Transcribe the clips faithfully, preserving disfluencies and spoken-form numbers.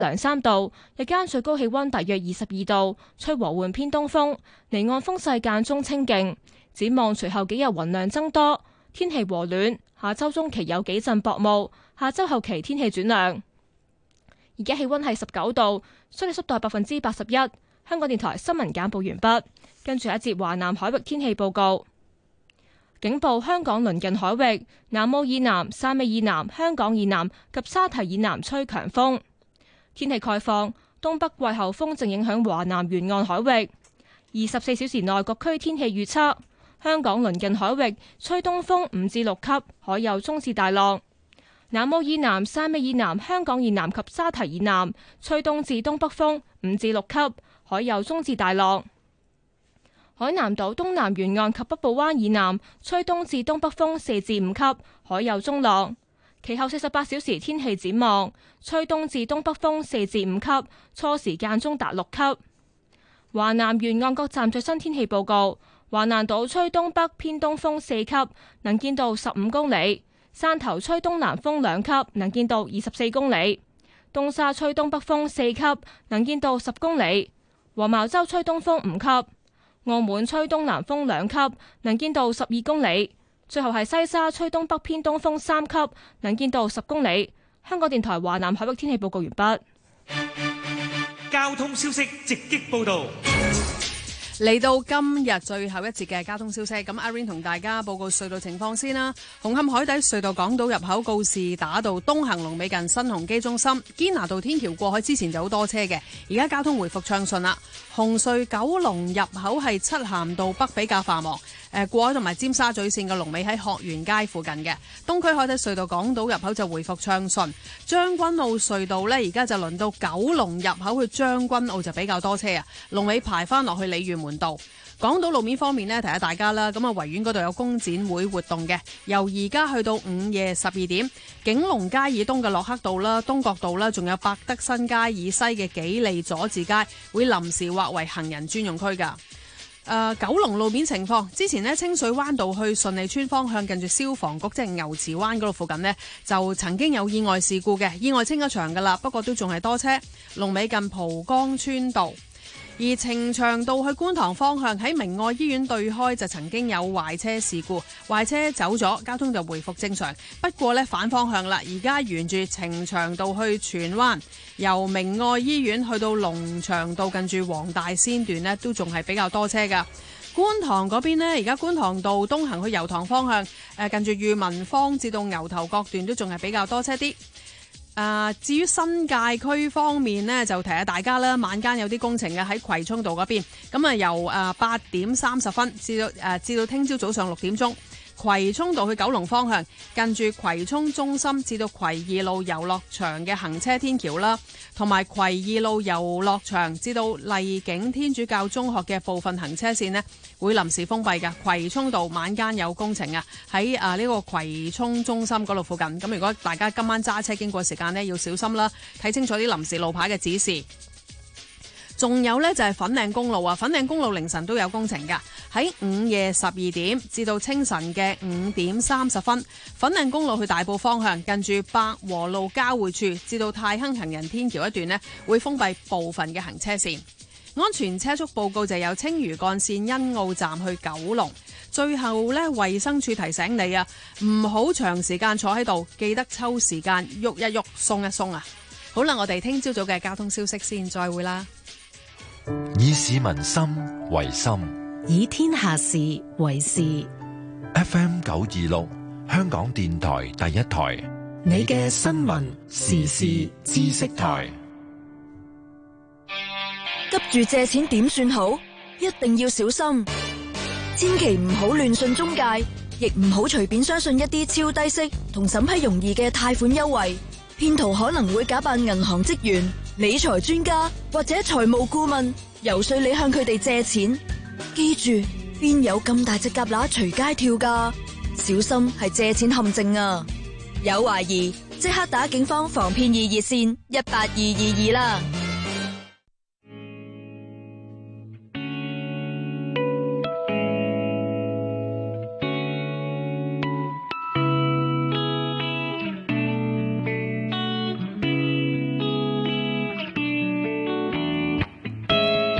兩三度，日間最高氣溫大約二十二度，吹和緩偏東風，離岸風勢間中清勁。展望隨後幾日雲量增多，天氣和暖，下周中期有幾陣薄霧，下周後期天氣轉涼。而家氣溫係十九度，相對濕度係百分之八十一。香港電台新聞簡報完畢，跟住一節華南海域天氣報告。警報：香港鄰近海域、南澳以南、汕尾以南、香港以南及沙堤以南吹強風。天氣概況：東北季候風正影響華南沿岸海域。二十四小時內各區天氣預測：香港鄰近海域吹東風五至六級，海有中至大浪。南澳以南、汕尾以南、香港以南及沙堤以南吹東至東北風五至六級，海有中至大浪。海南島東南沿岸及北部灣以南吹東至東北風四至五級，海有中浪。其後四十八小時天氣展望：吹東至東北風四至五級，初時間中達六級。華南沿岸各站最新天氣報告：華南島吹東北偏東風四級，能見度十五公里；汕頭吹東南風兩級，能見度二十四公里；東沙吹東北風四級，能見度十公里；黃茅洲吹東風五級；澳門吹東南風兩級，能見度十二公里。最後係西沙吹東北偏東風三級，能見度十公里。香港電台華南海域天氣報告完畢。 交通消息直擊報道。 嚟到今日最後一節嘅交通消息，咁阿 Rain 同大家報告隧道情況先啦。紅磡海底隧道港島入口告士打道東行龍尾近新鴻基中心，堅拿道天橋過海之前就好多車嘅，而家交通回復暢順啦。紅隧九龍入口係漆咸道北比較繁忙，誒過海同埋尖沙咀線嘅龍尾喺學園街附近嘅。東區海底隧道港島入口就回復暢順。將軍澳隧道呢，而家就輪到九龍入口去將軍澳就比較多車啊，龍尾排翻落去鯉魚門道。港島路面方面呢，提下大家啦，咁啊維園嗰度有工展會活動嘅，由而家去到午夜十二點，景隆街以東嘅洛克道啦、東角道啦，仲有百德新街以西嘅紀利佐治街會臨時劃為行人專用區噶。誒、呃，九龍路面情況，之前呢，清水灣道去順利村方向近住消防局即係牛池灣嗰度附近呢，就曾經有意外事故嘅，意外清咗場噶啦，不過都仲係多車，龍尾近蒲崗村道。而呈祥道去觀塘方向喺明愛醫院對開就曾經有壞車事故，壞車走咗，交通就回復正常。不過呢，反方向啦，而家沿住呈祥道去荃灣，由明愛醫院去到龍翔道近住黃大仙段呢，都仲係比較多車噶。觀塘嗰邊呢，而家觀塘道東行去油塘方向，誒近住裕民坊至到牛頭角段都仲係比較多車啲。誒、呃，至於新界區方面呢，就提下大家啦，晚間有啲工程嘅喺葵涌道嗰邊，咁啊由誒八點三十分至到誒、呃、至到聽朝早上六點鐘，葵涌道去九龍方向，近住葵涌中心至到葵二路遊樂場嘅行車天橋啦，同埋葵二路遊樂場至到麗景天主教中學嘅部分行車線呢，會臨時封閉嘅。葵涌道晚間有工程啊，喺啊呢個葵涌中心嗰度附近。咁如果大家今晚揸車經過時間呢，要小心啦，睇清楚啲臨時路牌嘅指示。仲有呢，就係粉嶺公路啊，粉嶺公路凌晨都有工程噶，喺午夜十二點至到清晨嘅五點三十分，粉嶺公路去大埔方向近住百和路交匯處至到太坑行人天橋一段呢，會封閉部分嘅行車線。安全車速報告就有青嶼幹線欣澳站去九龍。最後呢，衛生署提醒你啊，唔好長時間坐喺度，記得抽時間喐一喐鬆一鬆啊。好啦，我哋聽朝早嘅交通消息先，再會啦。 以市民心為心， 以天下事為事。 F M 九二六，香港電台第一台， 你嘅新聞時事知識台。 急住借錢點算好？一定要小心，千祈唔好亂信中介，亦唔好隨便相信一啲超低息同審批容易嘅貸款優惠。騙徒可能會假扮銀行職員、理財專家或者財務顧問，游說你向佢哋借錢。記住，邊有咁大隻蛤乸隨街跳㗎？小心係借錢陷阱啊！有懷疑即刻打警方防騙易熱線一八二二二啦。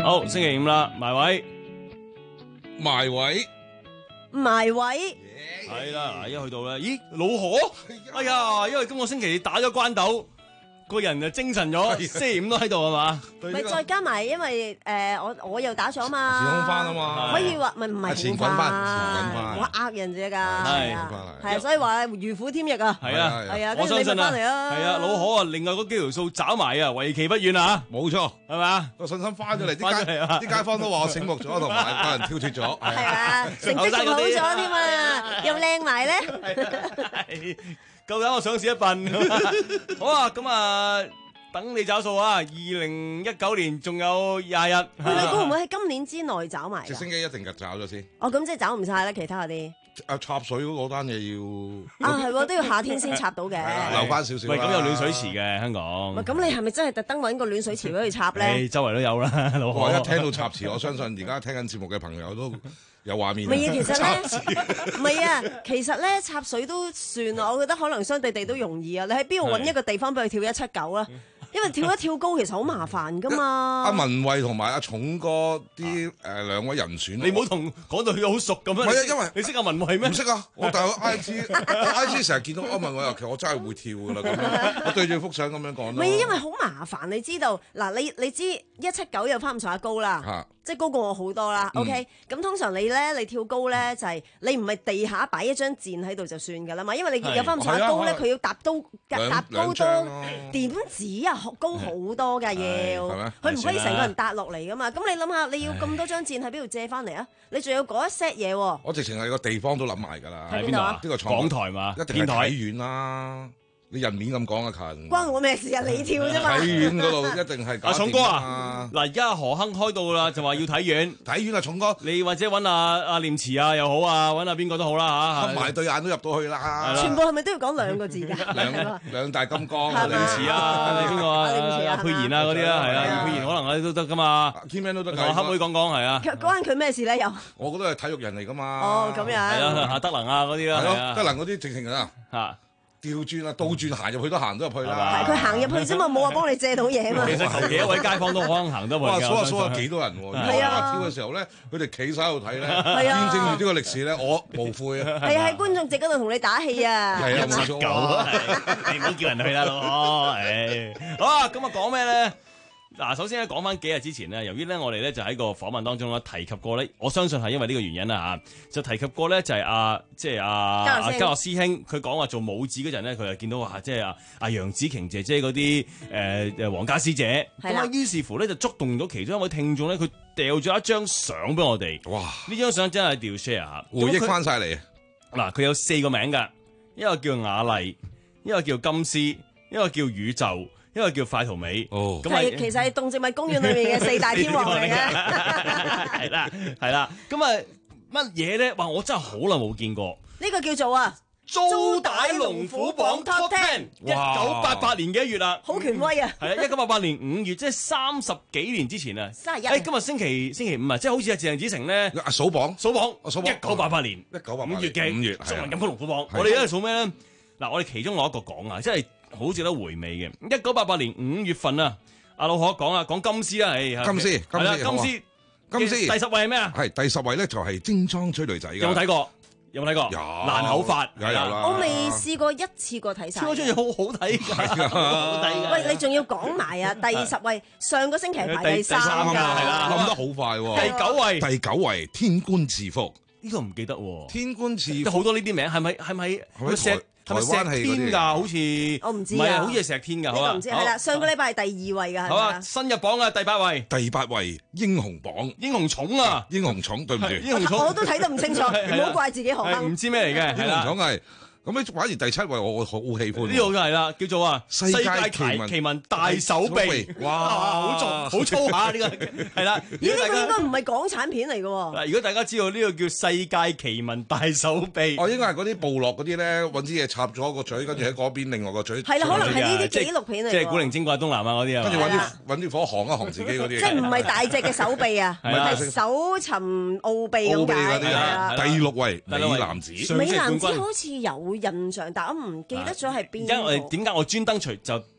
好，星期五啦，埋位， 埋位， 埋位， 係啦，嗱，一去到咧，咦，老何，哎呀，因為今個星期打咗關鬥，個人就精神咗，星期五都喺度係嘛？ 咪再加埋，因為誒我我又打咗嘛， 時空翻啊嘛， 可以話咪唔係前滾翻，前滾翻， 我呃人啫㗎， 係係啊，所以話如虎添翼啊， 係啊， 係啊， 我相信啊， 係啊，老何啊，另外嗰幾條數找埋啊，為期不遠啊， 冇錯， 係嘛？ 個信心翻咗嚟，啲街啲街坊都話我醒目咗，同埋有人跳脱咗， 係啊，成績仲好咗添啊，又靚埋咧， 夠膽我上市一笨，好啊，咁啊。等你找數啊！二零一九年仲有廿日， 喂，你會唔會喺今年之內找埋？ 直升機一定嘅找咗先。 哦，咁即係找唔晒啦，其他嗰啲。 啊，插水嗰單嘢要啊，係喎，都要夏天先插到嘅， 留翻少少。 喂，咁有暖水池嘅香港。 喂，咁你係咪真係特登揾個暖水池俾佢插咧？ 周圍都有啦，老我一聽到插池，我相信而家聽緊節目嘅朋友都有畫面。 唔係啊，其實咧，唔係啊，其實咧插水都算啊，我覺得可能相對地都容易啊。你喺邊度揾一個地方俾佢跳一七九啊？因為跳一跳高其實好麻煩噶嘛。阿文慧同埋阿重哥啲誒兩位人選， 你唔好同講到佢好熟咁樣。唔係啊，因為你識阿文慧咩？ 唔識啊，我但係 I G，I G 成日見到阿文慧啊，其實我真係會跳噶啦咁樣。我對住幅相咁樣講咯。 唔係，因為好麻煩，你知道嗱，你你知一七九又翻唔上下高啦。即係高過我好多啦 ，OK？咁、嗯、通常你咧，你跳高咧就係、是、你唔係地下擺一張墊喺度就算㗎啦嘛，因為你有翻咁上下高咧，佢、啊、要搭高搭高多點子啊，高好多㗎要，佢唔可以成個人搭落嚟㗎嘛。咁你諗下，你要咁多張墊喺邊度借翻嚟啊？你仲有嗰一 set 嘢喎。 我直情係個地方都諗埋㗎啦。 喺邊度啊？呢個港台嘛， 一定係體院啦。你人面咁講啊，勤關我咩事啊？你跳啫嘛！ 體院嗰度一定係阿重哥啊！嗱，而家何亨開到啦，就話要體院， 體院啊，重哥， 你或者揾阿阿念慈啊又好啊，揾阿邊個都好啦嚇， 合埋對眼都入到去啦。 全部係咪都要講兩個字㗎？ 兩兩大金剛， 念慈啊，你邊個啊？阿佩賢啊嗰啲啊，係啊，阿佩賢可能嗰啲都得㗎嘛。 Kman 都得㗎。黑妹講講係啊。 關佢咩事咧？又我覺得係體育人嚟㗎嘛。 哦，咁樣。 係啊，阿德能啊嗰啲啦。 係咯，德能嗰啲直情啊嚇。 調轉啊，倒轉行入去都行得入去啦。 佢行入去啫嘛，冇話幫你借到嘢嘛。 其實求其一位街坊都可能行得去。 哇，數下數下幾多人喎？ 係啊， 跳嘅時候咧，佢哋企晒喺度睇咧， 係啊， 見證住呢個歷史咧，我無悔啊。 係喺觀眾席嗰度同你打氣啊。 係啊， 冇錯。你唔好叫人去啦，老婆。誒，好啊，咁啊講咩咧？嗱，首先咧講翻幾日之前咧，由於咧我哋咧就喺個訪問當中咧提及過咧，我相信係因為呢個原因啦嚇，就提及過咧就係阿即係阿阿嘉樂師兄，佢講話做武指嗰陣咧，佢就見到話即係阿阿楊紫瓊姐姐嗰啲誒誒皇家師姐，咁啊於是乎咧就觸動到其中一位聽眾咧，佢掉咗一張相俾我哋，哇！呢張相真係掉 share 下， 回憶翻晒嚟。 嗱，佢有四個名㗎，一個叫雅麗，一個叫金絲，一個叫宇宙。一個叫快圖美， 哦， 咁係其實係動植物公園裏面嘅四大天王嚟嘅， 係啦係啦，咁啊乜嘢咧？哇！我真係好耐冇見過， 呢個叫做啊租帶龍虎榜 Top Ten， 一九八八年嘅一月啦， 好權威啊！ 係啊，一九八八年五月，即係三十幾年之前啊， 三十一。 誒，今日星期星期五啊，即係好似阿鄭子誠咧， 啊數榜數榜， 數榜， 一九八八年， 一九八八五月嘅五月， 中文金曲龍虎榜，我哋而家數咩咧？嗱，我哋其中攞一個講啊，即係。好值得回味嘅，一九八八年五月份啊，阿老何講啊，講金絲啦，誒， 金絲， 係啦，金絲， 金絲， 第十位係咩啊？ 係第十位咧，就係精裝追女仔嘅。 有冇睇過？有冇睇過？有。爛口法， 有有啦。 我未試過一次過睇晒。 超張嘢好好睇㗎，好睇㗎。 喂，你仲要講埋啊？第十位，上個星期係排第三㗎， 係啦， 諗得好快喎。 第九位， 第九位，天官賜福， 呢個唔記得喎。 天官賜福， 好多呢啲名，係咪係咪佢石？係咪石天㗎？好似我唔知唔係啊，好似係石天㗎。 呢個唔知係啦。上個禮拜係第二位㗎。 好啊，新入榜啊，第八位。 第八位英雄榜， 英雄寵啊， 英雄寵，對唔住， 英雄寵我都睇得唔清楚，唔好怪自己學生。 唔知咩嚟嘅， 英雄寵係。咁你反而第七位我好喜歡， 呢個係啦，叫做啊世界奇聞奇聞大手臂， 哇， 好重好粗下呢個係啦。 咦？呢個應該唔係港產片嚟嘅喎。 嗱，如果大家知道呢個叫世界奇聞大手臂， 哦，應該係嗰啲部落嗰啲咧，揾啲嘢插咗個嘴，跟住喺嗰邊另外個嘴。 係啦，可能係呢啲紀錄片嚟。 即係古靈精怪東南亞嗰啲啊。 跟住揾啲揾啲火行一行自己嗰啲。 即係唔係大隻嘅手臂啊？係搜尋奧秘咁解。 嗰啲啊。第六位美男子， 美男子好似有印象，但我唔記得咗係邊個。 而家我哋點解我專登除就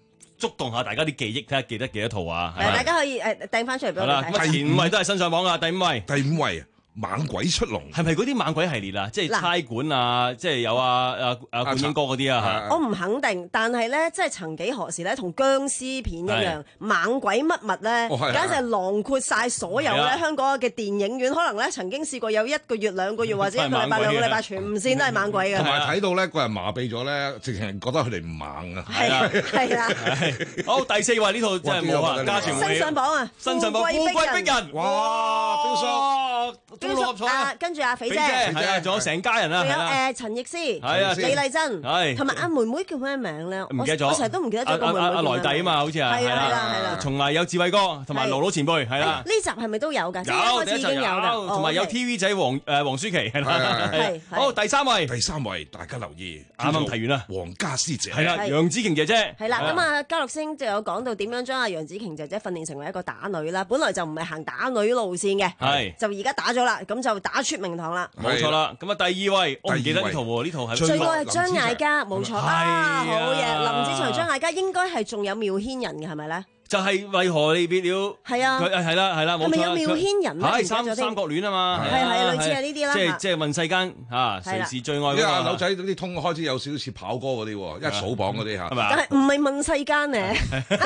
觸動下大家啲記憶，睇下記得幾多套啊！ 係大家可以誒掟翻出嚟俾我哋睇。 係啦，前五位都係新上榜噶，第五位， 第五位。猛鬼出籠係咪嗰啲猛鬼系列啊？即係差館啊，即係有啊啊啊冠英哥嗰啲啊？ 我唔肯定，但係咧，即係曾幾何時咧，同僵屍片一樣，猛鬼乜物咧，簡直係囊括晒所有咧香港嘅電影院。可能咧曾經試過有一個月、兩個月或者一個禮拜、兩個禮拜，全線都係猛鬼嘅。 同埋睇到咧個人麻痹咗咧，直情覺得佢哋唔猛啊！ 係啊，係啦。 好，第四位呢套真係冇啊，家傳戶曉新上榜啊！ 新上榜《富貴逼人》 哇！標叔。 啊，跟住阿肥姐， 係啊，仲有成家人啊， 仲有誒陳奕詩， 係啊， 李麗珍， 係， 同埋阿妹妹叫咩名咧？ 唔記得咗， 我成日都唔記得咗個妹妹。 阿阿萊蒂啊嘛，好似係， 係啦係啦係啦。 從嚟有智慧哥同埋盧盧前輩，係啦。 呢集係咪都有㗎？ 有， 第一集已經有㗎， 同埋有 T V 仔黃誒黃舒淇係啦。係，好，第三位， 第三位大家留意， 啱啱提完啦， 皇家師姐係啦，楊紫瓊姐姐係啦。咁啊，嘉樂星就有講到點樣將阿楊紫瓊姐姐訓練成為一個打女啦。本來就唔係行打女路線嘅，係就而家打咗啦，咁就打出名堂啦。 冇錯啦，咁啊第二位，我唔記得呢套喎，呢套係最愛係張艾嘉，冇錯啊，好嘢！林子祥、張艾嘉應該係仲有繆騫人嘅，係咪咧？ 就係為何你別了？ 係啊， 佢係啦係啦，冇錯。 係咪有繆騫人咧？ 係三三角戀啊嘛， 係係類似係呢啲啦。 即係即係問世間嚇，誰是最愛嗰個？ 阿柳仔嗰啲通開始有少少似跑歌嗰啲喎，一數榜嗰啲嚇，係咪？ 但係唔係問世間咧，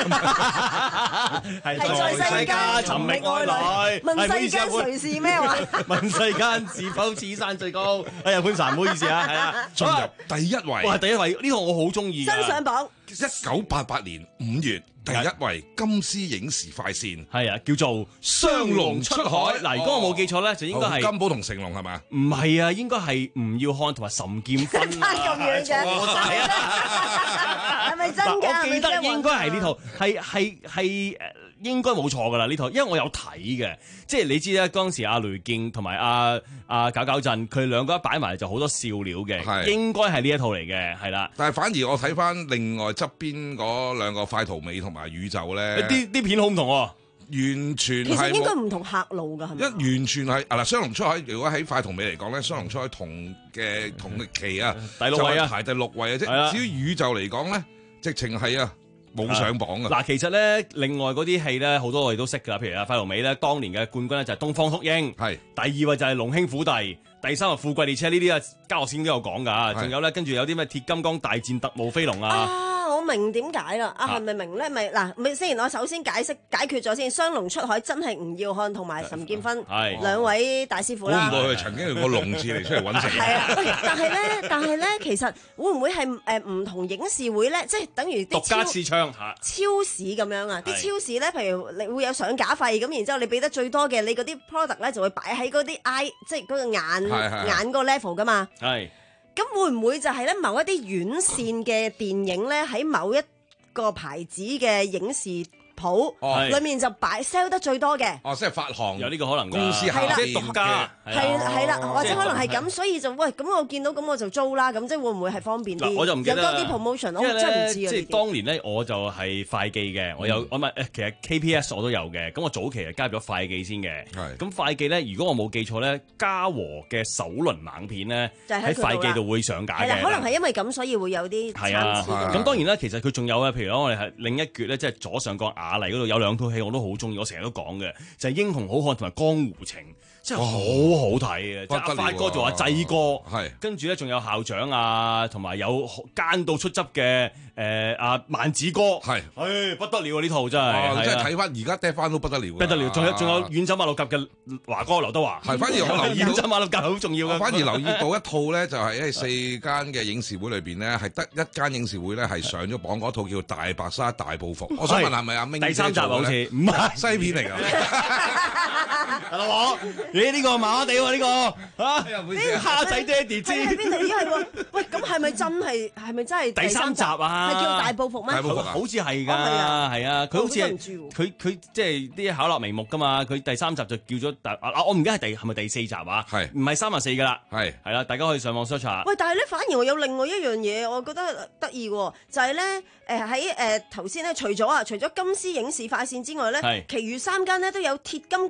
係在世間尋覓愛侶。 問世間誰是咩話？ 問世間是否此山最高？哎呀，潘神唔好意思啊，係啦， 進入第一位。 哇，第一位呢個我好中意。 新上榜， 一九八八年五月。第一位金獅影視快線係啊，叫做雙龍出海。嗱，如果我冇記錯咧，就應該係金寶同成龍係咪？ 唔係啊，應該係吳耀漢同埋岑劍芬。 差咁遠嘅，係咪真㗎？ 我記得應該係呢套，係係係誒，應該冇錯㗎啦呢套，因為我有睇嘅。即係你知咧，當時阿雷健同埋阿阿搞搞震，佢兩個一擺埋就好多笑料嘅，應該係呢一套嚟嘅，係啦。 但係反而我睇翻另外側邊嗰兩個快圖美同埋宇宙咧， 啲啲片好唔同喎， 完全其實應該唔同客路㗎，係咪？ 一完全係啊嗱，雙龍出海如果喺快圖美嚟講咧，雙龍出海同嘅同期啊， 第六位啊， 排第六位啊啫。至於宇宙嚟講咧，直情係啊。冇上榜啊！ 嗱，其實咧，另外嗰啲戲咧，好多我哋都識㗎，譬如啊，快龍尾咧，當年嘅冠軍咧就係東方禿鷹，係第二位就係龍兄虎弟，第三位富貴列車呢啲啊，嘉樂先都有講㗎，仲有咧，跟住有啲咩鐵金剛大戰特務飛龍啊。 啊我明點解啦，啊係咪明咧？咪嗱，咪先，我首先解釋解決咗先。雙龍出海真係吳耀漢同埋岑劍芬兩位大師傅啦。 估唔到佢曾經用個龍字嚟出嚟揾食。 係啊，但係咧，但係咧，其實會唔會係誒唔同影視會咧？即係等於啲獨家視窗嚇超市咁樣啊！啲超市咧，譬如你會有上架費咁，然之後你俾得最多嘅，你嗰啲 product 咧就會擺喺嗰啲 eye，即係嗰個眼眼嗰個 level 噶嘛。 係。 咁會唔會就係咧某一啲院線嘅電影咧喺某一個牌子嘅影視鋪裏面就擺 sell 得最多嘅？ 哦，即係發行有呢個可能公司係啦，即係獨家係係啦，或者可能係咁，所以就喂咁我見到咁我就租啦，咁即係會唔會係方便啲？ 我就唔記得有多啲 promotion，我真係唔知啊！ 即係當年咧，我就係快記嘅，我有我咪誒，其實 K P S 我都有嘅。咁我早期係加入咗快記先嘅。係咁快記咧，如果我冇記錯咧，嘉禾嘅首輪猛片咧喺快記度會上架嘅。 可能係因為咁，所以會有啲係啊。咁當然啦，其實佢仲有啊，譬如我哋係另一橛咧，即係左上角雅麗嗰度有兩套戲我都好中意，我成日都講嘅就係《英雄好漢》同埋《江湖情》。真係好好睇嘅，即係阿發哥做阿濟哥，係跟住咧仲有校長啊，同埋有奸到出汁嘅誒阿萬子哥，係，誒不得了啊！呢套真係， 即係睇翻而家跌翻都不得了， 不得了！仲有仲有遠走馬六甲嘅華哥劉德華， 係反而我留意遠走馬六甲好重要嘅， 反而留意到一套咧，就係喺四間嘅影視會裏邊咧，係得一間影視會咧係上咗榜嗰套叫《大白鯊大報復》。我想問係咪阿明第三集好似唔係西片嚟㗎？ 係咯，咦呢個麻麻地喎呢個啊！啲蝦仔爹哋知喺邊度？咦係喎，喂咁係咪真係係咪真係第三集啊？ 係叫大報復咩？ 大報復啊！ 好似係㗎，係啊，佢好似係佢佢即係啲巧立名目㗎嘛。佢第三集就叫咗大啊！我唔記得係第係咪第四集啊？係唔係三十四㗎啦？係係啦，大家可以上網 search 下。 喂，但係咧，反而我有另外一樣嘢，我覺得得意喎，就係咧誒喺誒頭先咧，除咗啊，除咗金獅影視快線之外咧，其餘三間咧都有鐵金剛大戰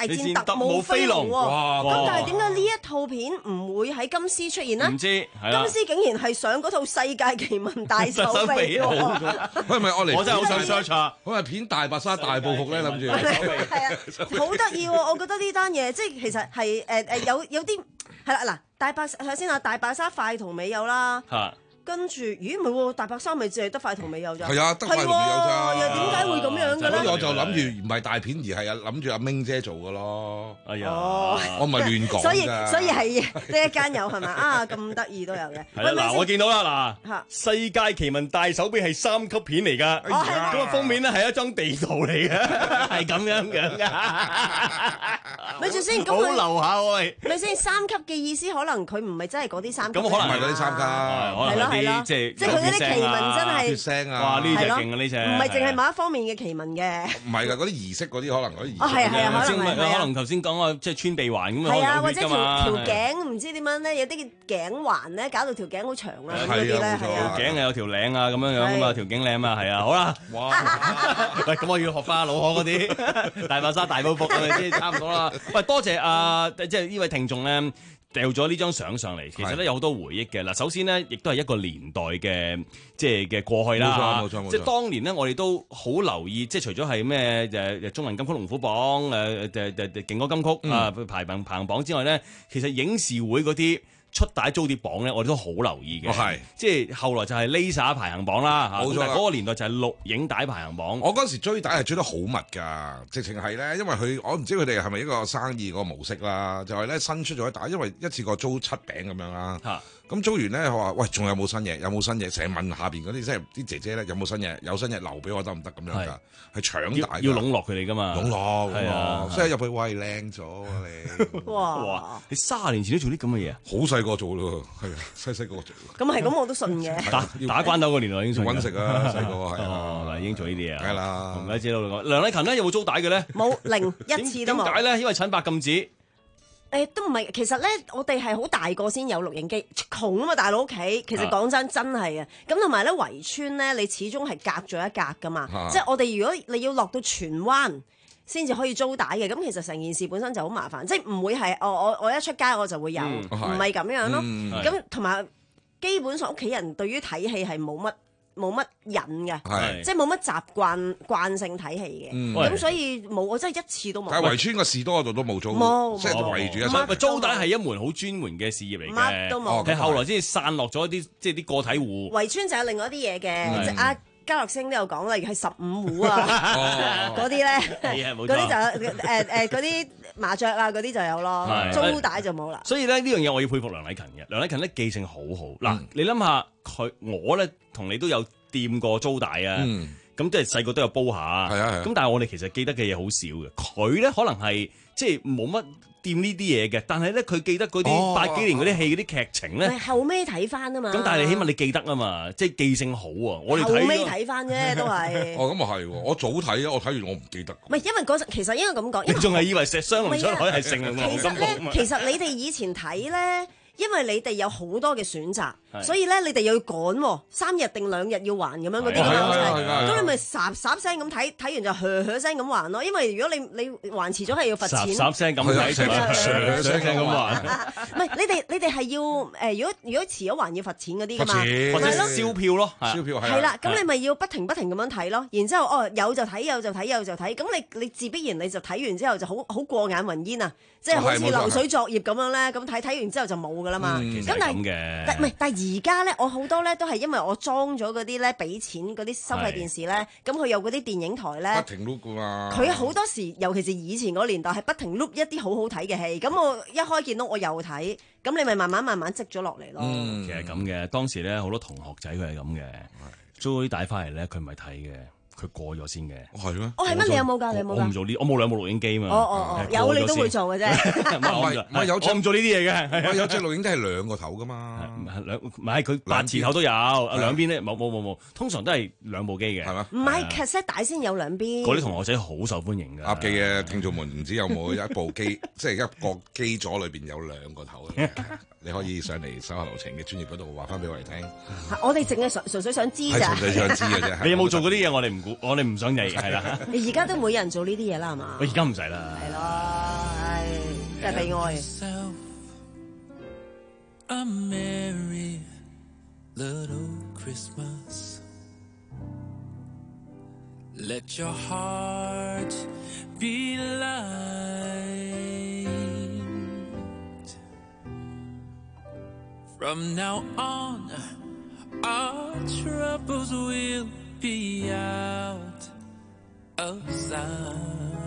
戰特務飛龍喎。 哇！ 咁但係點解呢一套片唔會喺金絲出現呢？ 唔知係啦。 金絲竟然係上嗰套《世界奇聞大手臂》喎。 喂，唔係我嚟， 我真係好想 search 下。 佢係片大白鯊大報復咧，諗住。 係啊，好得意喎！我覺得呢單嘢即係其實係誒誒有有啲係啦嗱，大白首先啊，大白鯊快同尾有啦。 嚇！ 跟住，咦唔係喎，大白鯊咪淨係得塊同尾有咋？ 係啊，得塊同尾有咋？ 又點解會咁樣嘅咧？ 所以我就諗住唔係大片，而係啊諗住阿明姐做嘅咯。 哎呀， 我唔係亂講㗎。 所以所以係呢一間有係咪啊？咁得意都有嘅。 係啦，嗱我見到啦，嗱《世界奇聞大手臂》係三級片嚟㗎。 哦係咁啊封面咧係一張地圖嚟嘅，係咁樣樣㗎。 咪住先，咁好佢流下喂。 咪先三級嘅意思，可能佢唔係真係嗰啲三級。 咁可能唔係嗰啲三級， 係咯。啲即係即係佢嗰啲奇聞真係血腥啊！ 哇！呢隻勁啊！呢隻唔係淨係某一方面嘅奇聞嘅。 唔係㗎，嗰啲儀式嗰啲可能嗰啲儀式。 哦係啊係啊，可能係可能頭先講個即係穿鼻環咁樣係啊，或有者條血㗎嘛。 條頸唔知點樣咧，有啲頸環咧，搞到條頸好長啊嗰啲咧， 係啊冇錯係啊。 頸係有條領啊咁樣樣㗎嘛，條頸領啊係啊，好啦。 哇！ 喂，咁我要學翻老河嗰啲大白鯊大報復係咪先？差唔多啦。喂，多謝啊，即係呢位聽眾咧。掉咗呢張相上嚟，其實咧有好多回憶嘅。嗱，首先呢，亦都係一個年代嘅即係嘅過去啦。 冇錯冇錯冇錯。 即係當年呢，我哋都好留意，即係除咗係咩誒誒中文金曲龍虎榜誒誒誒誒勁歌金曲啊排行排行榜之外咧，其實影視會嗰啲出帶租碟榜咧，我哋都好留意嘅。 係、哦， 即係後來就係 Laser 排行榜啦嚇。 冇錯啦。 嗰個年代就係錄影帶排行榜。 我嗰時追帶係追得好密㗎，直情係咧，因為佢我唔知佢哋係咪一個生意個模式啦，就係、是、咧新出咗一帶，因為一次過租七餅咁樣啦。嚇。咁租完咧，佢話：喂，仲有冇新嘢？有冇新嘢？成日問下邊嗰啲即係啲姐姐咧，有冇新嘢？有新嘢留俾我得唔得咁樣㗎？係搶大， 要籠絡佢哋㗎嘛？ 籠絡， 係啊！ 所以入去喂靚咗啊你！ 哇！ 哇！你卅年前都做啲咁嘅嘢啊？ 好細個做咯，係啊，細細個做。 咁係咁，我都信嘅。 打打關鬥個年代已經揾食啊，細個係啊，嗱已經做呢啲嘢。 係啦， 唔該知道你梁禮勤咧有冇租帶嘅咧？ 冇，零一次都冇。 點解咧？因為陳伯禁止。 誒都唔係，其實咧，我哋係好大個先有錄影機，窮啊嘛，大佬屋企。其實講真，真係啊。咁同埋咧，圍村咧，你始終係隔咗一格噶嘛。啊、即係我哋如果你要落到荃灣先至可以租帶嘅，咁其實成件事本身就好麻煩，即係唔會係我我我一出街我就會有，唔係咁樣咯。咁同埋基本上屋企人對於睇戲係冇乜。冇乜癮嘅，即係冇乜習慣慣性睇戲嘅，咁所以冇，我真係一次都冇。 但係圍村個士多嗰度都冇租，即係圍住一齊。 租帶係一門好專門嘅事業嚟嘅， 乜都冇。 係後來先至散落咗啲即係啲個體戶。 圍村就有另外一啲嘢嘅，即係阿家樂星都有講，例如係十五戶啊，嗰啲咧，嗰啲就誒誒嗰啲麻雀啊嗰啲就有咯，租帶就冇啦。 所以咧呢樣嘢我要佩服梁禮勤嘅，梁禮勤咧記性好好。嗱，你諗下佢我咧。同你都有掂過租帶啊，咁即係細個都有煲下，咁但係我哋其實記得嘅嘢好少嘅。佢咧可能係即係冇乜掂呢啲嘢嘅，但係咧佢記得嗰啲八幾年嗰啲戲嗰啲劇情咧， 後尾睇翻啊嘛。 咁但係你起碼你記得啊嘛，即係記性好啊。我哋後尾睇翻啫，都係。 哦，咁啊係，我早睇啊，我睇完我唔記得。 唔係因為嗰陣其實應該咁講， 你仲係以為石雙龍出海係成龍其實咧，其實你哋以前睇咧。因為你哋有好多嘅選擇，所以咧你哋又要趕，三日定兩日要還咁樣嗰啲咁，咁你咪霎霎聲咁睇，睇完就噓噓聲咁還咯。因為如果你你還遲咗係要罰錢， 霎霎聲咁睇，噓噓聲咁還。 唔係你哋你哋係要誒，如果如果遲咗還要罰錢嗰啲㗎嘛， 或者燒票咯， 燒票係。 係啦，咁你咪要不停不停咁樣睇咯。然之後哦有就睇，有就睇，有就睇。咁你你自必然你就睇完之後就好好過眼雲煙啊！即係好似流水作業咁樣咧，咁睇睇完之後就冇㗎啦嘛。 咁但係唔係，但係而家咧，我好多咧都係因為我裝咗嗰啲咧俾錢嗰啲收費電視咧，咁佢有嗰啲電影台咧， 不停 loop 㗎嘛。佢好多時，尤其是以前嗰年代係不停 loop 一啲好好睇嘅戲，咁我一開見到我又睇，咁你咪慢慢慢慢積咗落嚟咯。 嗯，其實咁嘅，當時咧好多同學仔佢係咁嘅，租啲帶翻嚟咧佢唔係睇嘅。佢過咗先嘅， 係咩？ 哦，係咩？你有冇㗎？你有冇㗎？ 我唔做呢，我冇兩部錄影機嘛。 哦哦哦，有你都會做嘅啫。 唔係唔係有，我唔做呢啲嘢嘅。 有隻錄影機係兩個頭㗎嘛。 兩唔係佢八字頭都有，兩邊咧冇冇冇冇，通常都係兩部機嘅。係嘛？ 唔係 cassette 帶先有兩邊。 嗰啲同學仔好受歡迎㗎。 鴨記嘅聽眾們唔知有冇一部機，即係一個機座裏邊有兩個頭嘅。你可以上嚟手下留情嘅專業嗰度話翻俾我哋聽。 我哋淨係純純粹想知咋。 純粹想知嘅啫。 你有冇做嗰啲嘢？我哋唔估，我哋唔想理，係啦。 你而家都每人做呢啲嘢啦，係嘛？ 我而家唔使啦。 係咯。 真係悲哀。 A merry little Christmas. Let your heart be light. From now on, our troubles will be out of sight.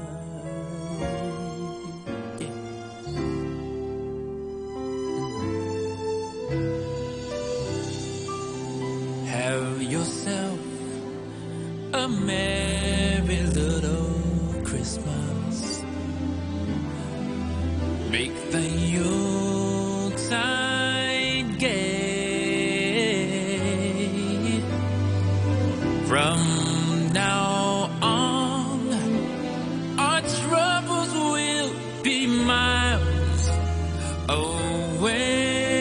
Have yourself a merry little Christmas. Make the Yuletide gay. From now on, our troubles will be miles away.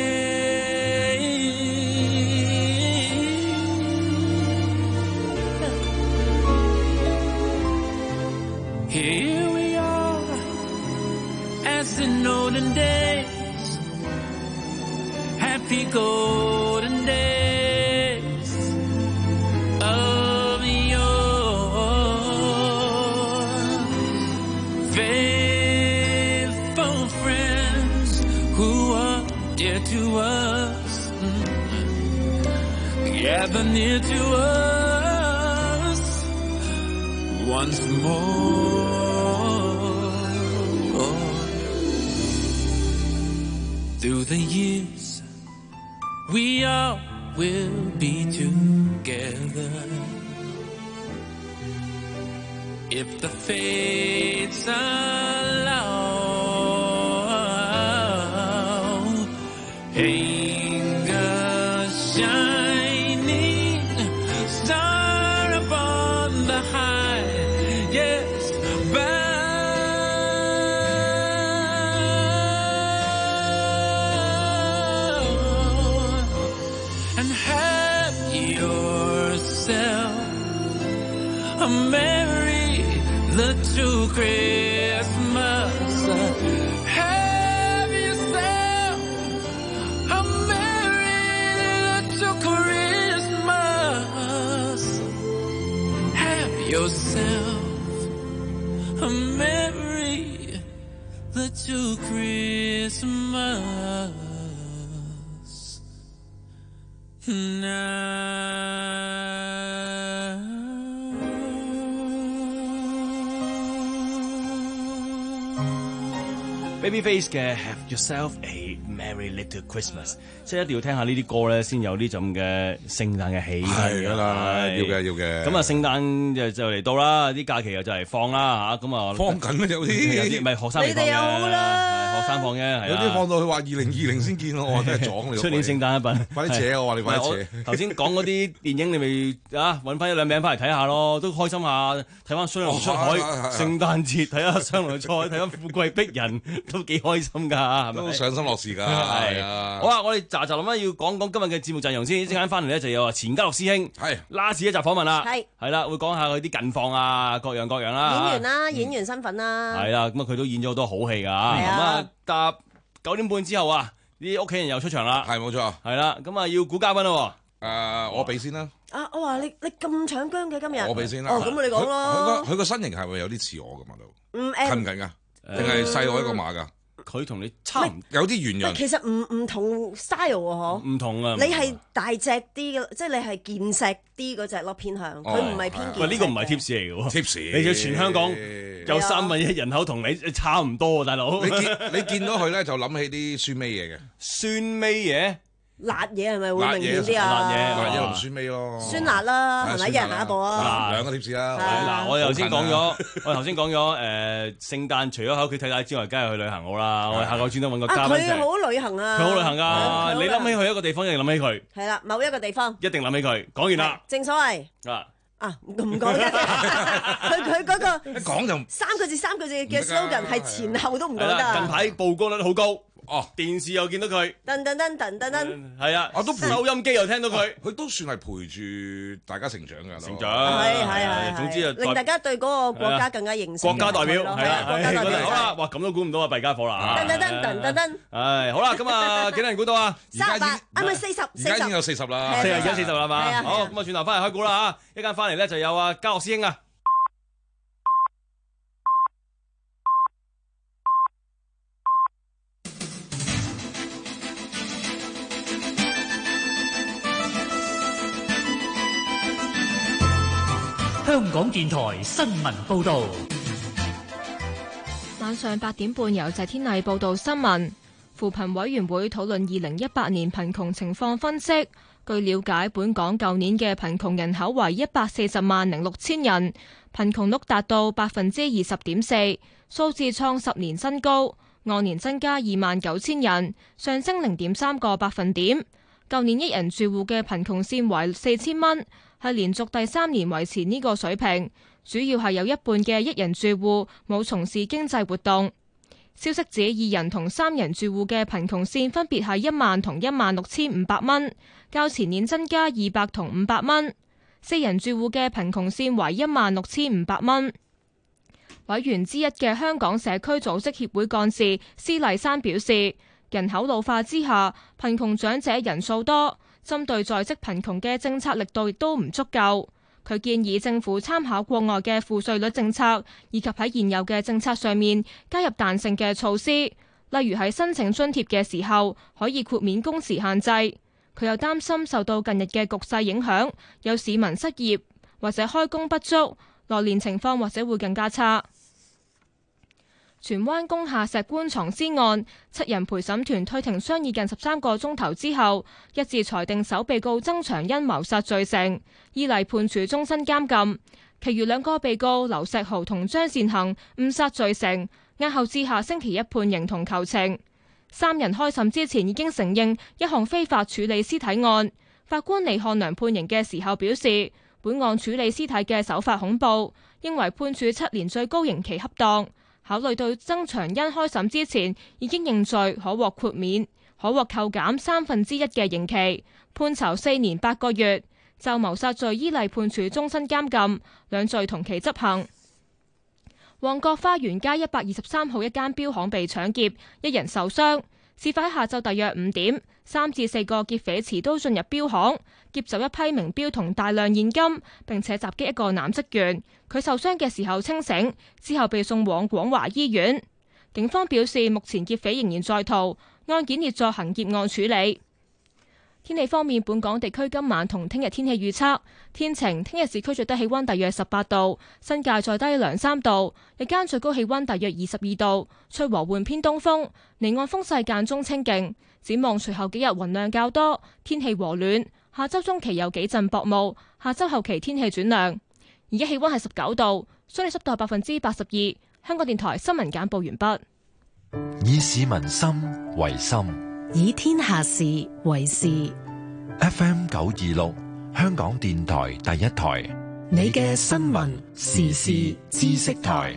Here we are, as in olden days, happy golden days of yore. Faithful friends who are dear to us, gather near to us once more. Through the years, we all will be together. If the fates allow, hang a shining star upon the highest bough. And have yourself a merry little Christmas. Have yourself a merry little Christmas. Have yourself a merry little Christmas. Babyface 嘅 Have Yourself a Merry Little Christmas， 即係一定要聽下呢啲歌咧，先有呢種嘅聖誕嘅氣氛。 係啦，要嘅要嘅。 咁啊，聖誕就就嚟到啦，啲假期又就嚟放啦嚇，咁啊放緊啦有啲， 有啲唔係學生嚟放嘅， 你哋又好啦， 學生放嘅， 有啲放到佢話二零二零先見咯，我真係撞你。 出年聖誕一品， 快啲扯我話你快啲扯。 頭先講嗰啲電影，你咪啊揾翻一兩名翻嚟睇下咯，都開心下，睇翻雙龍出海，聖誕節睇下雙龍菜，睇翻富貴逼人。都幾開心㗎，係咪？ 都上心落事㗎，係啊！ 好啊，我哋嗱就諗翻要講講今日嘅節目陣容先，一陣間翻嚟咧就有啊錢嘉樂師兄係 last 一集訪問啦，係係啦，會講下佢啲近況啊，各樣各樣啦， 演員啦，演員身份啦， 係啦，咁啊佢都演咗好多好戲㗎，咁啊搭九點半之後啊，啲屋企人又出場啦， 係冇錯， 係啦，咁啊要估嘉賓咯， 誒我俾先啦。 啊！我話你你咁搶姜嘅今日， 我俾先啦。 哦，咁你講咯。 佢個佢個身形係咪有啲似我㗎嘛都？ 嗯誒， 近唔近㗎？定係細我一個碼㗎？ 佢同你差唔有啲圓潤。 其實唔唔同 style 啊，嗬。 唔同啊！ 你係大隻啲嘅，即係你係健碩啲嗰隻咯，偏向。佢唔係偏健。 喂，呢個唔係 tips 嚟嘅喎。 tips。 你叫全香港有三分一人口同你差唔多，大佬。 你見你見到佢咧，就諗起啲酸味嘢嘅。 酸味嘢。 辣嘢係咪會明顯啲啊？ 辣嘢， 辣嘢同酸味咯。 酸辣啦，係咪？一人下一步啊！ 兩個貼士啦。 嗱，我哋頭先講咗，我頭先講咗誒，聖誕除咗喺屋企睇睇之外，梗係去旅行好啦。我哋下個專登揾個嘉賓。 佢好旅行啊！ 佢好旅行㗎。你諗起佢一個地方，一定諗起佢。 係啦，某一個地方。 一定諗起佢。講完啦。 正所謂。啊。啊，唔講嘅，佢佢嗰個一講就三個字三個字嘅 slogan 係前後都唔講得。 近排曝光率好高， 哦， 電視又見到佢， 噔噔噔噔噔噔， 係啊， 我都收音機又聽到佢， 佢都算係陪住大家成長㗎， 成長係係係， 總之啊， 令大家對嗰個國家更加認識。 國家代表係啦， 國家代表。 好啦，哇，咁都估唔到啊，弊家伙啦！ 噔噔噔噔噔噔， 唉，好啦，咁啊，幾多人估到啊？ 三十八，啊唔係四十， 而家已經有四十啦， 四十而家四十啦嘛。 係啊， 好，咁啊，轉頭翻嚟開估啦嚇，一間翻嚟咧就有啊嘉樂師兄啊。 香港電台新聞報導。 晚上八點半由謝天麗報道新聞。扶貧委員會討論二零一八年貧窮情況分析。據了解，本港舊年嘅貧窮人口為一百四十萬零六千人，貧窮率達到百分之二十點四，數字創十年新高，按年增加二萬九千人，上升零點三個百分點。舊年一人住戶嘅貧窮線為四千蚊，係連續第三年維持呢個水平，主要係有一半嘅一人住戶冇從事經濟活動。消息指二人同三人住戶嘅貧窮線分別係一萬同一萬六千五百蚊，較前年增加二百同五百蚊。四人住戶嘅貧窮線為一萬六千五百蚊。委員之一嘅香港社區組織協會幹事施麗珊表示，人口老化之下，貧窮長者人數多，針對在職貧窮嘅政策力度亦都唔足夠。佢建議政府參考國外嘅負稅率政策，以及喺現有嘅政策上面加入彈性嘅措施，例如喺申請津貼嘅時候可以豁免工時限制。佢又擔心受到近日嘅局勢影響，有市民失業或者開工不足，來年情況或者會更加差。荃灣工廈石棺藏屍案，七人陪審團退庭商議近十三個鐘頭之後，一致裁定首被告曾長欣謀殺罪成，依例判處終身監禁。其餘兩個被告劉錫豪同張善行誤殺罪成，押後至下星期一判刑同求情。三人開審之前已經承認一項非法處理屍體案。法官李漢良判刑嘅時候表示，本案處理屍體嘅手法恐怖，認為判處七年最高刑期恰當。考慮到曾長欣開審之前已經認罪，可獲豁免，可獲扣減三分之一嘅刑期，判囚四年八個月。就謀殺罪依例判處終身監禁，兩罪同期執行。旺角花園街一百二十三號一間錶行被搶劫，一人受傷。事發喺下晝大約五點，三至四個劫匪持刀進入錶行，劫走一批名錶同大量現金，並且襲擊一個男職員。佢受傷嘅時候清醒，之後被送往廣華醫院。警方表示，目前劫匪仍然在逃，案件列作行劫案處理。天氣方面，本港地區今晚同聽日天氣預測天晴，聽日市區最低氣溫大約十八度，新界再低兩三度，日間最高氣溫大約二十二度，吹和緩偏東風，離岸風勢間中清勁。展望隨後幾日雲量較多，天氣和暖，下周中期有幾陣薄霧，下周後期天氣轉涼。而家氣溫係十九度，相對濕度百分之八十二。香港電台新聞簡報完畢。 以市民心為心， 以天下事為事。 F M 九二六，香港電台第一台， 你嘅新聞時事知識台。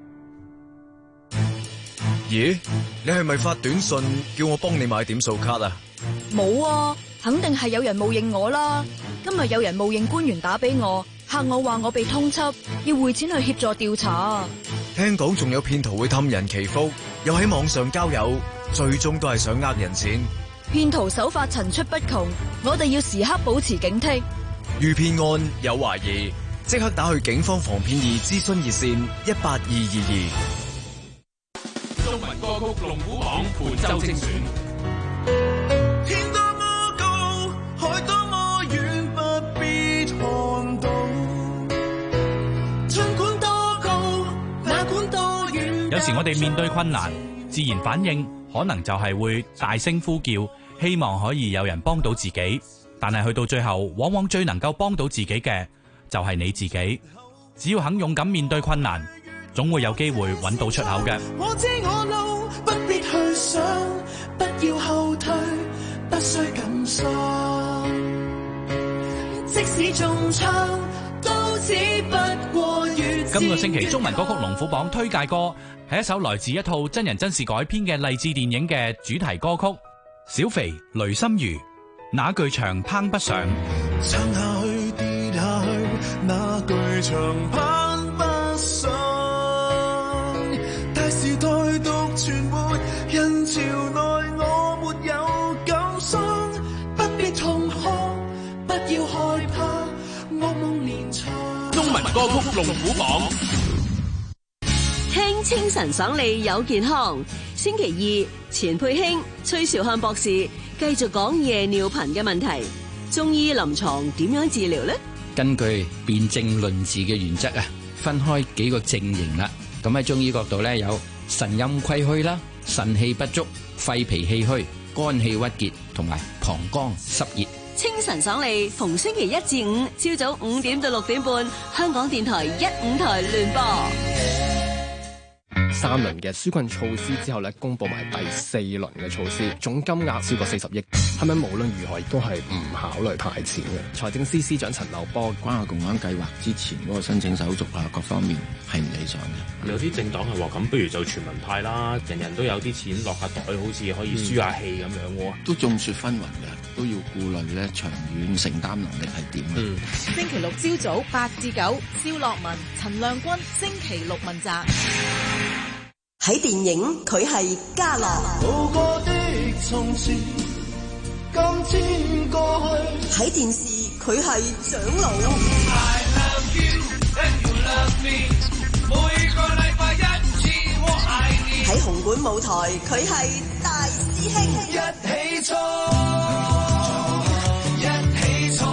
咦，你係咪發短信叫我幫你買點數卡啊？ 冇啊，肯定係有人冒認我啦。今日有人冒認官員打俾我，嚇我話我被通緝，要匯錢去協助調查。 聽講仲有騙徒會氹人祈福，又喺網上交友，最終都係想呃人錢。 騙徒手法層出不窮，我哋要時刻保持警惕。 遇騙案有懷疑，即刻打去警方防騙易諮詢熱線一八二二二。 中文歌曲龍虎榜本周精選。天多麼高，海多麼遠，不必看到。儘管多高，哪管多遠。 有時我哋面對困難，自然反應可能就係會大聲呼叫，希望可以有人幫到自己。但係去到最後，往往最能夠幫到自己嘅就係你自己。只要肯勇敢面對困難，總會有機會揾到出口嘅。 我知我路，不必去想，不要後退，不需感傷。即使中槍，都只不過如今個星期中文歌曲龍虎榜推介歌係一首來自一套真人真事改編嘅勵志電影嘅主題歌曲《小肥雷心如》，那句牆攀不上。 撐下去跌下去，那句牆攀不上。大時代獨存活，人潮內我沒有感傷，不必痛哭，不要害怕，噩夢連場。 中文歌曲龍虎榜， 聽清晨爽利有健康。星期二，錢佩卿、崔兆漢博士繼續講夜尿頻嘅問題。中醫臨床點樣治療呢？ 根據辨證論治嘅原則啊，分開幾個症型啦。咁喺中醫角度咧，有腎陰虧虛啦、腎氣不足、肺脾氣虛、肝氣鬱結同埋膀胱濕熱。 清晨爽利，逢星期一至五朝早五點到六點半，香港電台一五台聯播。 三輪嘅紓困措施之後咧，公布埋第四輪嘅措施，總金額超過四十億，係咪無論如何亦都係唔考慮派錢嘅？財政司司長陳茂波， 關愛共享計劃之前嗰個申請手續啊，各方面係唔理想嘅。 有啲政黨係話咁，不如就全民派啦，人人都有啲錢落下袋，好似可以舒下氣咁樣喎。 都眾說紛紜嘅，都要顧慮咧長遠承擔能力係點嘅。 嗯、星期六朝早八至九，蕭樂文、陳亮君，星期六問責。 喺電影佢係家樂， 從前今天過去。 喺電視佢係長老， I love you and you love me， 每個禮拜一次我愛你。 喺紅館舞台佢係大師兄， 一起衝，一起衝，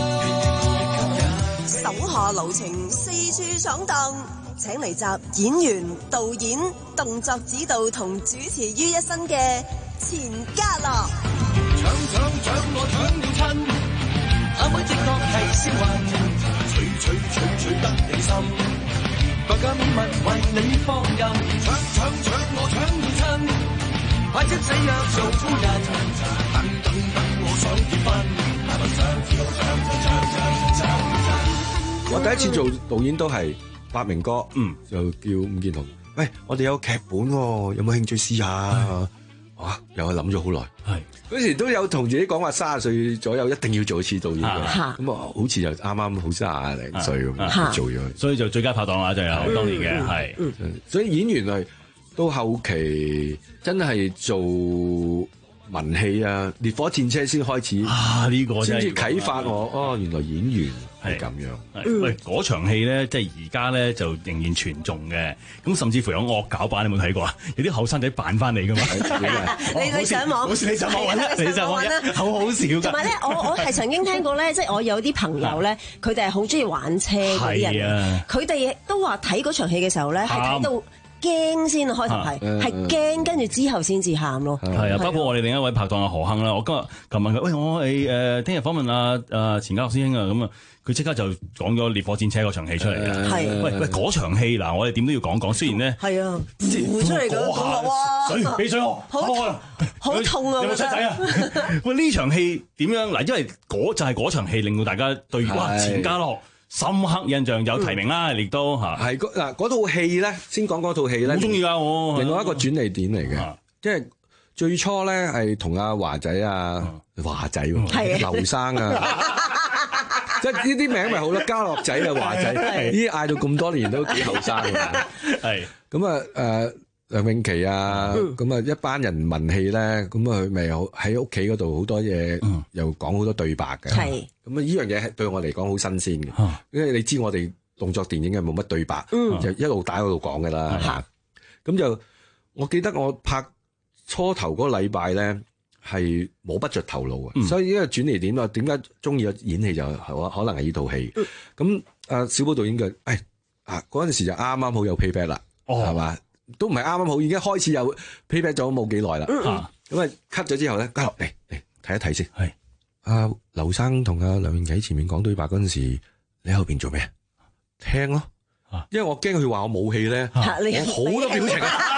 手下留情，四處闖蕩。請嚟集演員、導演、動作指導同主持於一身嘅錢嘉樂。 搶搶搶我搶了親，阿妹的確係消魂，取取取取得你心，百家美物為你放任。搶搶搶我搶了親，快即死約做夫人，等等等我想結婚，係咪想跳搶搶搶搶搶？ 我第一次做導演都係。發明哥，嗯，就叫伍健雄，喂，我哋有劇本喎，有冇興趣試下啊？哇，又係諗咗好耐，係嗰時都有同自己講話，三十歲左右一定要做一次導演嘅，咁啊，好似就啱啱好三廿零歲咁做咗， 所以就最佳拍檔啦，就有當年嘅係， 所以演員係到後期真係做文戲啊，烈火戰車先開始啊，呢個先至啟發我，哦，原來演員係咁樣。 喂，嗰場戲咧，即係而家咧就仍然傳頌嘅，咁甚至乎有惡搞版，你有冇睇過啊？有啲後生仔扮翻嚟噶嘛？ 你你上網， 好似你上網揾啦，你上網揾啦，好好笑㗎。 同埋咧，我我係曾經聽過咧，即係我有啲朋友咧，佢哋係好中意玩車嗰啲人，佢哋都話睇嗰場戲嘅時候咧，係睇到驚先啊！開頭係係驚，跟住之後先至喊咯。 係啊，包括我哋另一位拍檔阿何亨啦，我今日琴問佢，喂，我係誒聽日訪問阿阿錢嘉樂師兄啊，咁啊，佢即刻就講咗烈火戰車嗰場戲出嚟嘅。係，喂喂，嗰場戲嗱，我哋點都要講講，雖然咧係啊， 呼出嚟嘅哇， 水俾水我， 好好痛啊！ 有冇出仔啊？喂，呢場戲點樣嗱？因為嗰就係嗰場戲令到大家對哇錢嘉樂深刻印象，有提名啦，亦都嚇。 係嗱，嗰套戲咧，先講嗰套戲咧， 好中意㗎我。 另外一個轉捩點嚟嘅，即係最初咧係同阿華仔啊、華仔、劉生啊，即係呢啲名咪好咯，嘉樂仔啊、華仔，呢啲嗌到咁多年都幾後生㗎。係咁啊誒。梁詠琪啊，咁啊、嗯、一班人文戲咧，咁啊佢咪有喺屋企嗰度好多嘢，嗯、又講好多對白嘅。係咁啊，呢樣嘢係對我嚟講好新鮮嘅，啊、因為你知我哋動作電影係冇乜對白，嗯、就一路打一路講噶啦。吓咁、嗯、就我記得我拍初頭嗰個禮拜咧係摸不着頭腦啊，嗯、所以呢個轉捩點啊，點解中意演戲就可可能係呢套戲。咁啊小寶導演嘅，誒啊嗰陣時就啱啱好有 payback 啦，係嘛、哦？都唔係啱啱好，已經開始有 payback 咗冇幾耐啦。咁啊 cut 咗之後咧，嘉樂嚟嚟睇一睇先。係阿劉生同阿梁詠琪喺前面講對白嗰陣時，你喺後邊做咩？聽咯，因為我驚佢話我冇戲咧，我好多表情啊，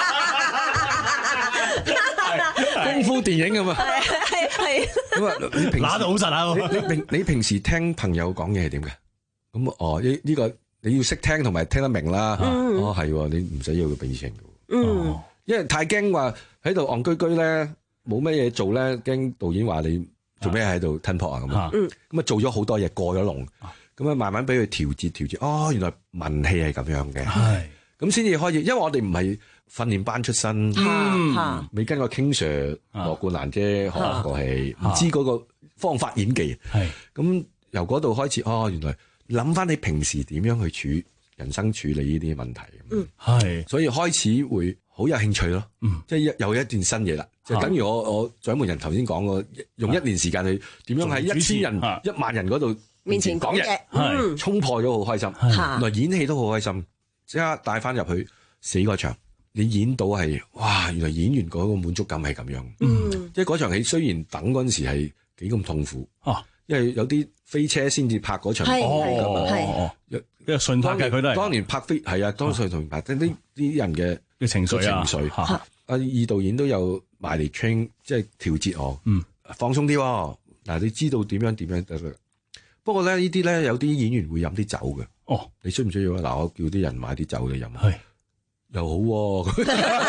功夫電影咁啊。係係咁啊，你平拿到好實啊！你你平你平時聽朋友講嘢係點嘅？咁哦呢呢個。 你要識聽同埋聽得明啦。 嗯、 哦係，你唔使要佢俾錢嘅。 嗯， 因為太驚話喺度戇居居咧，冇乜嘢做咧，驚導演話你做咩喺度吞泡啊咁啊。咁啊做咗好多嘢過咗龍，咁啊慢慢俾佢調節調節。哦，原來文戲係咁樣嘅。係。咁先至開始，因為我哋唔係訓練班出身，嗯，未跟過 King Sir、羅冠蘭姐學過戲，唔知嗰個方法演技。係咁由嗰度開始，哦，原來諗翻你平時點樣去處人生處理呢啲問題。嗯，係，所以開始會好有興趣咯。嗯，即係有一段新嘢啦，就等於我我掌門人頭先講過，用一年時間去點樣喺一千人、一萬人嗰度面前講嘢，係衝破咗好開心。原來演戲都好開心。即刻帶翻入去死嗰場，你演到係哇！原來演員嗰個滿足感係咁樣。嗯，即係嗰場戲雖然等嗰陣時係幾咁痛苦，哦，因為有啲飛車先至拍嗰場，係係哦，因為順拍嘅佢都係當年拍飛係啊，當時同拍啲啲啲人嘅嘅情緒情緒。阿二導演都有埋嚟 train，即係調節我，嗯，放鬆啲喎。嗱，你知道點樣點樣得啦。不過咧，呢啲咧有啲演員會飲啲酒嘅。哦，你需唔需要啊？嗱，我叫啲人買啲酒嚟飲，係又好喎。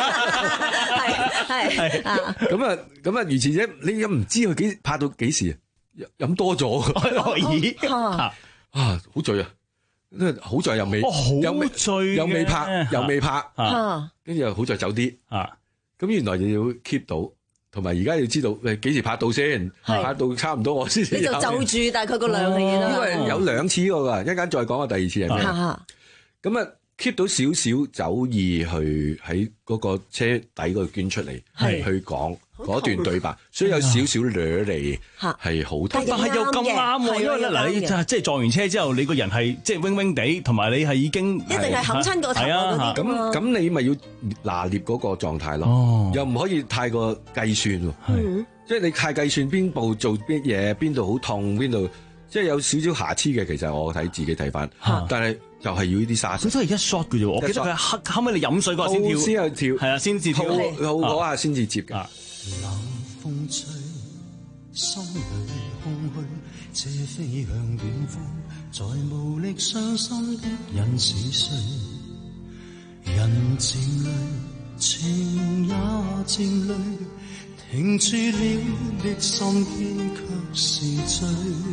係係係咁啊咁啊，如此啫。你又唔知佢幾拍到幾時，飲多咗。咦啊啊，好醉啊！好在又未，又未醉，又未拍，又未拍，跟住又好在走啲啊。咁原來你要 keep 到。同埋而家要知道誒幾時拍到先，拍到差唔多我先。你就就住大概個量嘅嘢啦。因為有兩次個㗎，一陣間再講個第二次係咩？咁啊 keep 到少少酒意去喺嗰個車底嗰度捐出嚟，去講嗰段對白，所以有少少掠嚟係好睇。 但係又咁啱喎，因為咧嗱，你即係撞完車之後，你個人係即係 wing wing 地，同埋你係已經一定係冚親個頭嗰啲。 咁咁你咪要拿捏嗰個狀態咯，又唔可以太過計算喎。即係你太計算邊部做邊嘢，邊度好痛，邊度即係有少少瑕疵嘅。其實我睇自己睇翻，但係就係要呢啲沙。咁真係一 shot 嘅啫，我記得佢後後尾你飲水嗰下先跳，先有跳，係啊，先至跳，好嗰下先至接嘅。 冷風吹，心裏空虛，這飛向遠方，在無力傷心的人是誰？人漸累，情也漸累，停住了的心堅卻是醉，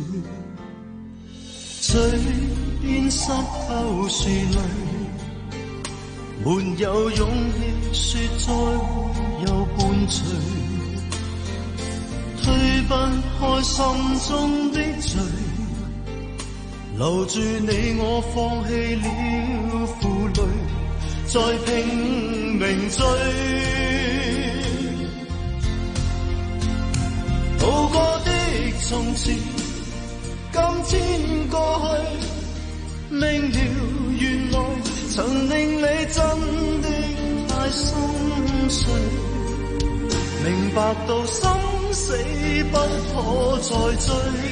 嘴邊濕透是淚，沒有勇氣說再會有伴隨。推不開心中的罪，留住你我放棄了負累，再拼命追。渡過的從前，今天過去，明了原來曾令你真的太心碎，明白到心死不可再追，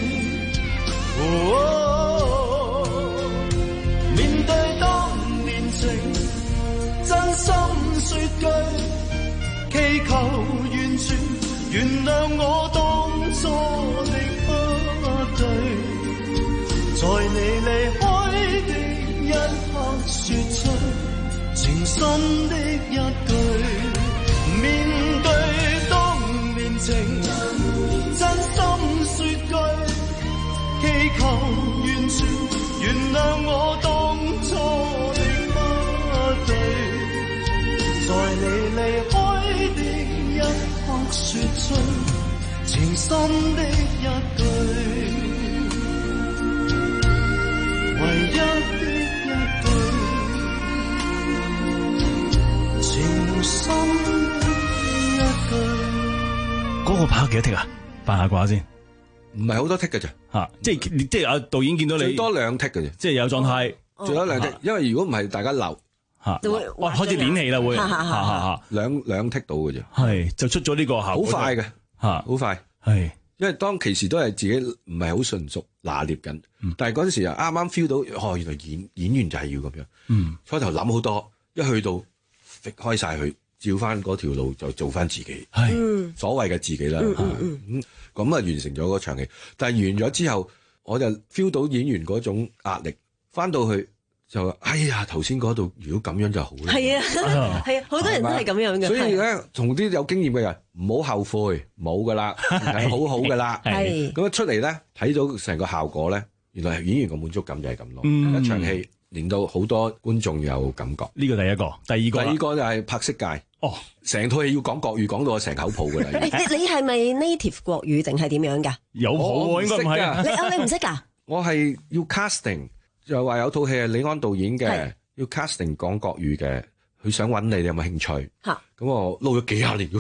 哦，面對當年情，真心說句，祈求完全原諒我當初的不對，在你離開的一刻說出情深的一句，面對當年情，真心說句，祈求完全原諒我當初的不對，在你離開的一刻說出情深的一句，唯一的一句，情深的一句。 嗰個拍幾多剔啊？扮下卦先， 唔係好多剔嘅啫嚇，即係即係阿導演見到你最多兩剔嘅啫， 即係有狀態， 最多兩剔，因為如果唔係大家流嚇，哇開始練氣啦會，嚇嚇嚇， 兩兩剔到嘅啫， 係就出咗呢個效果， 好快嘅嚇，好快係， 因為當其時都係自己唔係好純熟拿捏緊，但係嗰陣時啊啱啱 feel 到，哦原來演演員就係要咁樣，嗯，初頭諗好多，一去到搣開曬佢。照翻嗰條路就做翻自己，係所謂嘅自己啦。咁咁啊完成咗嗰場戲，但係完咗之後，我就 feel 到演員嗰種壓力，翻到去就話哎呀頭先嗰度如果咁樣就好啦。 係啊係啊，好多人都係咁樣嘅。 所以咧，同啲有經驗嘅人唔好後悔，冇噶啦，係好好噶啦。 係咁出嚟咧，睇到成個效果咧，原來演員嘅滿足感就係咁咯。 嗯一場戲令到好多觀眾有感覺。 呢個第一個，第二個， 第二個就係拍色戒。 哦， 成套戲要講國語，講到我成口泡噶啦。 你你係咪 native 國語定係點樣㗎？ 有譜喎，應該唔係。 你哦，你唔識㗎？ 我係要 casting，就話有套戲係李安導演嘅，要 casting 講國語嘅，佢想揾你，你有冇興趣？ 嚇！ 咁我撈咗幾廿年要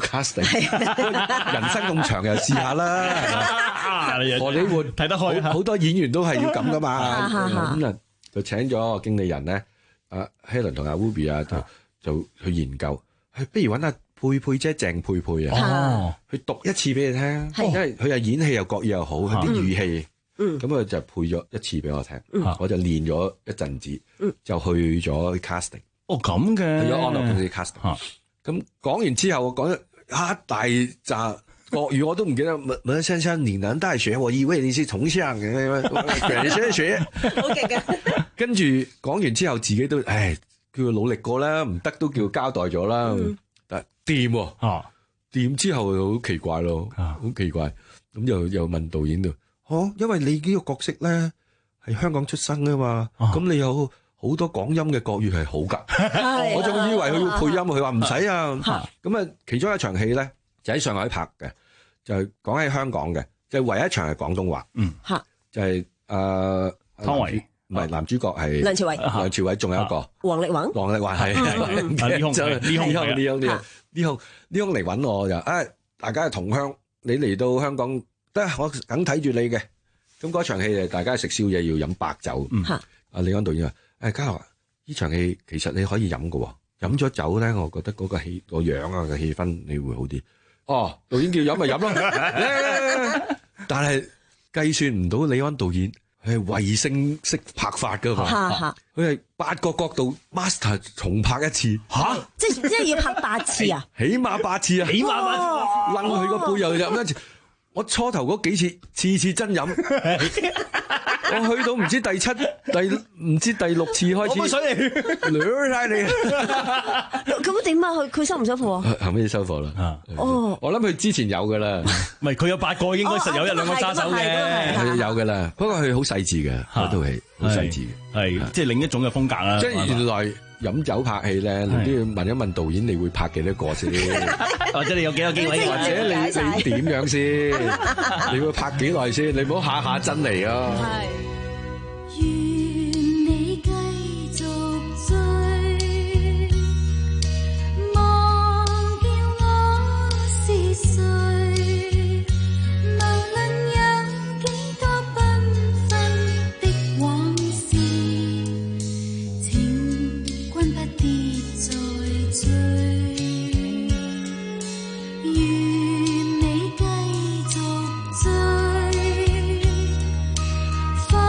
casting，人生咁長又試下啦。荷里活睇得開， 好多演員都係要咁噶嘛。 咁啊，就請咗個經理人咧，阿 Helen 同阿 Ruby 啊，就就去研究，係不如揾阿佩佩姐鄭佩佩啊，去讀一次俾你聽，因為佢又演戲又國語又好，啲語氣。咁佢就配咗一次俾我聽，我就練咗一陣子，就去咗 casting。 哦，咁嘅， 去咗安樂公司 casting。咁講完之後，我講咗一大紮國語，我都唔記得。文文先生，你能大學，我以為你是同鄉嘅，人學學。 好勁嘅。 跟住講完之後，自己都唉，叫佢努力過啦，唔得都叫交代咗啦。但掂喎，掂之後好奇怪咯，好奇怪。咁又又問導演度。哦，因為你呢個角色咧係香港出生啊嘛，咁、啊、你有好多講音嘅國語係好噶，我仲以為佢要配音，佢話唔使啊。咁啊，其中一場戲咧就喺上海拍嘅，就係講喺香港嘅，就係、唯一一場係廣東話。嗯，就係、是、誒、呃、湯唯，唔係男主角係梁朝偉， 梁朝偉仲有一個王力宏， 王力宏係呢空呢空呢空呢空呢空呢空嚟揾我就誒、哎，大家係同鄉，你嚟到香港。得，我梗睇住你嘅。咁嗰場戲誒，大家食宵夜要飲白酒。嗯，阿李安導演話：誒嘉樂，呢場戲其實你可以飲嘅喎，飲咗酒咧，我覺得嗰個氣個樣啊嘅氣氛你會好啲。哦，導演叫飲咪飲咯。但係計算唔到李安導演係衛星式拍法㗎嘛。佢係八個角度 master 重拍一次。嚇！ 即係即係要拍八次啊？ 起碼八次啊！ 起碼八次。 擸佢個背又飲一次。我初頭嗰幾次，次次真飲，我去到唔知第七、第唔知第六次開始， 我水你， 掠晒你。 咁點啊？佢佢收唔收貨啊？ 後尾收貨啦。 哦， 我諗佢之前有噶啦， 唔係佢有八個，應該實有一兩個揸手嘅， 有噶啦。不過佢好細緻嘅，嗰套戲好細緻嘅， 係即係另一種嘅風格啦。 即係原來飲酒拍戲咧，你都要問一問導演，你會拍幾多個先？ 或者你有幾多機位？ 或者你你點樣先？你會拍幾耐先？你唔好下下真嚟啊！ 願你繼續追，忘掉我是誰，無論有幾多繽紛的往事，請君不必再追。願你繼續追。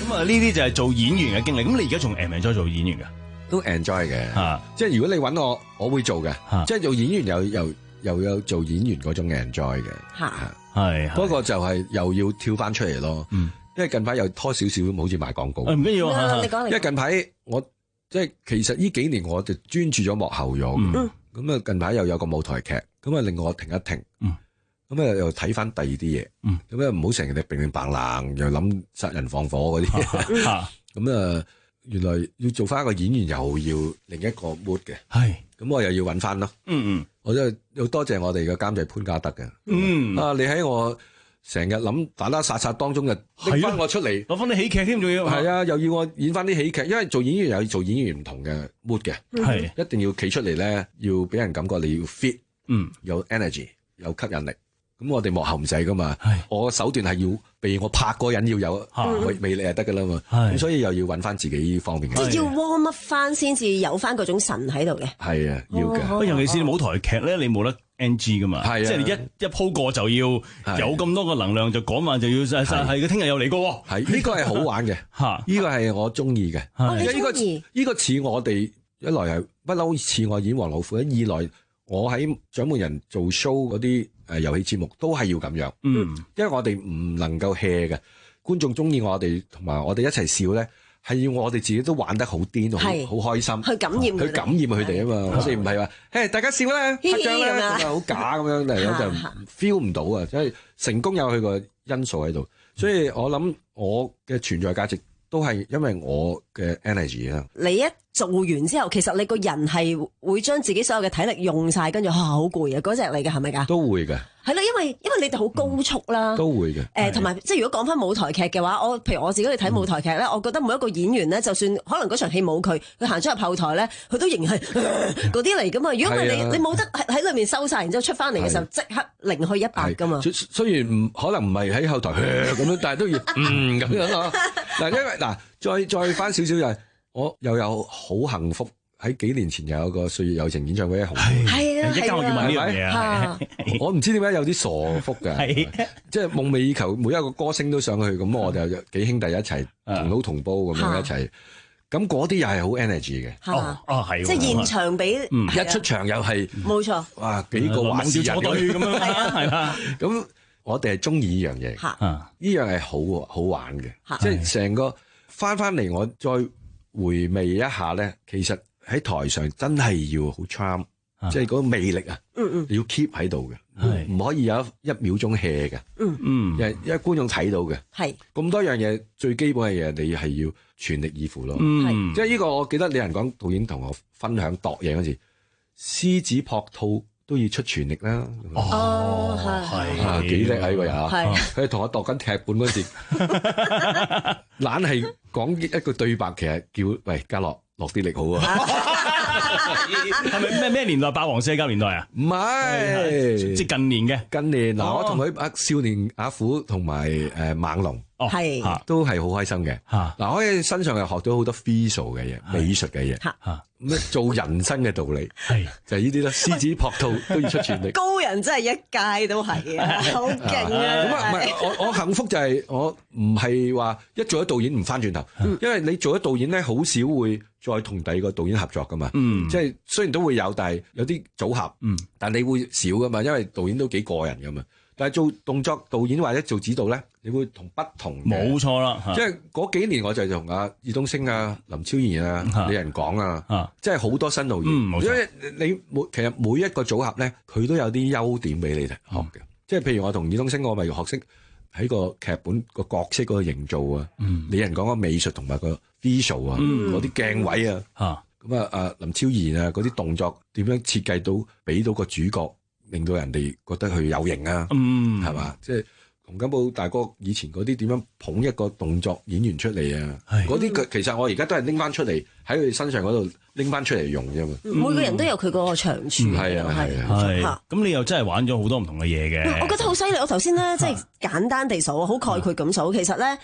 咁啊，呢啲就係做演員嘅經歷。咁你而家仲 enjoy 唔 enjoy 做演員㗎？ 都 enjoy 嘅， 啊、 即係如果你揾我，我會做嘅， 啊、 即係做演員又又又有做演員嗰種 enjoy 嘅， 係， 不過就係又要跳翻出嚟咯， 嗯、 因為近排又拖少少，好似賣廣告， 唔緊要啊， 你講因為近排我即係其實呢幾年我就專注咗幕後咗，咁啊、嗯、近排又有個舞台劇，咁啊令我停一停，咁啊、嗯、又睇翻第二啲嘢，咁啊唔好成日乒乒乓啷又諗殺人放火嗰啲，咁啊。原來要做翻一個演員，又要另一個 mood 嘅， 係咁我又要揾翻咯。嗯嗯，我真係要多謝我哋嘅監製潘家德嘅。嗯啊，你喺我成日諗打打殺殺當中就拎翻我出嚟， 攞翻啲喜劇添，仲要係啊，又要我演翻啲喜劇，因為做演員又要做演員唔同嘅 mood 嘅，係一定要企出嚟咧，要俾人感覺你要 fit，嗯，有 energy，有吸引力。咁我哋幕後唔使噶嘛，我手段係要被我拍嗰個人要有魅力就得噶啦嘛，咁所以又要揾翻自己呢方面嘅， 即係要 warm up 翻先至有翻嗰種神喺度嘅。 係啊，要嘅。 哦、尤其是舞台劇咧，你冇得 N G 噶嘛，即係你一一鋪過就要有咁多個能量，就嗰晚就要係係佢聽日又嚟過。 係呢、呢個係好玩嘅，嚇呢個係我中意嘅。因為呢個呢個似我哋一來係不嬲似我演黃老虎，二來我喺獎門人做 show 嗰啲誒遊戲節目都係要咁樣，嗯，因為我哋唔能夠 hea 嘅，觀眾中意我哋同埋我哋一齊笑咧，係要我哋自己都玩得好癲，好好開心， 去感染去感染佢哋啊嘛，我哋唔係話，誒大家笑啦，拍掌啦，咁啊好假咁樣嚟，我就 feel 唔到啊，即係成功有佢個因素喺度，所以我諗我嘅存在價值都係因為我嘅 energy 啊。 你一做完之後，其實你個人係會將自己所有嘅體力用晒，跟住嚇好攰啊！嗰隻嚟嘅係咪㗎？ 都會嘅。 係咯，因為因為你哋好高速啦， 都會嘅。 誒，同埋即係如果講翻舞台劇嘅話，我譬如我自己去睇舞台劇咧，我覺得每一個演員咧，就算可能嗰場戲冇佢，佢行出入後台咧，佢都仍然係嗰啲嚟噶嘛。如果唔係你你冇得喺裏面收晒，然之後出翻嚟嘅時候即刻零去一百噶嘛。 雖然唔可能唔係喺後台咁樣，但係都要嗯咁樣咯。嗱，因為嗱，再再翻少少就係我又有好幸福。喺幾年前有個歲月友情演唱會紅， 係啊， 一間我要問呢樣嘢啊！ 我唔知點解有啲傻福㗎，即係夢寐以求，每一個歌星都上去，咁我哋幾兄弟一齊同撈同煲咁樣一齊，咁嗰啲又係好 energy 嘅。 哦哦係， 即係現場俾一出場又係冇錯， 哇幾個話事人咁樣係啦。 咁我哋係中意呢樣嘢，呢樣係好好玩嘅，即係成個翻翻嚟，我再回味一下咧，其實。喺台上真係要好 charm，即係嗰個魅力啊！嗯嗯，你要 keep 喺度嘅，唔可以有一一秒鐘 hea 嘅。嗯嗯，因為因為觀眾睇到嘅，係咁多樣嘢，最基本嘅嘢你係要全力以赴咯。嗯，即係呢個我記得李仁港導演同我分享度嘢嗰時，獅子撲兔都要出全力啦。 哦，係啊，幾叻啊呢個人啊！佢同我度緊劇本嗰時，懶係講一句對白，其實叫喂家樂。落啲力好啊！ 係咪咩咩年代？霸王社交年代啊？ 唔係， 即係近年嘅。 近年嗱，我同佢阿少年阿虎同埋誒猛龍，係都係好開心嘅。嗱，我喺身上又學到好多 visual 嘅嘢、美術嘅嘢。咩做人生嘅道理係就係呢啲啦。獅子撲兔都要出全力。 高人真係一屆都係啊，好勁啊！ 咁啊，唔係我我幸福就係我唔係話一做咗導演唔翻轉頭，因為你做咗導演咧，好少會再同第二個導演合作噶嘛。嗯，即係雖然都會有，但係有啲組合。嗯，但你會少噶嘛，因為導演都幾個人噶嘛。但係做動作導演或者做指導咧，你會同不同。 冇錯啦， 即係嗰幾年我就同阿葉東升啊、林超賢啊、李仁港啊，即係好多新導演。嗯，因為你每其實每一個組合咧，佢都有啲優點俾你學嘅。即係譬如我同葉東升，我咪學識喺個劇本個角色嗰個營造啊。李仁港個美術同埋個 visual 啊，嗰啲鏡位啊，咁啊啊林超賢啊嗰啲動作點樣設計到俾到個主角。令到人哋覺得佢有型啊，嗯，係嘛？即係洪金寶大哥以前嗰啲點樣捧一個動作演員出嚟啊？嗰啲佢其實我而家都係拎翻出嚟喺佢身上嗰度拎翻出嚟用啫嘛。 每個人都有佢個長處， 係啊係啊，係。咁你又真係玩咗好多唔同嘅嘢嘅。 我覺得好犀利。我頭先咧即係簡單地數，好概括咁數，其實咧。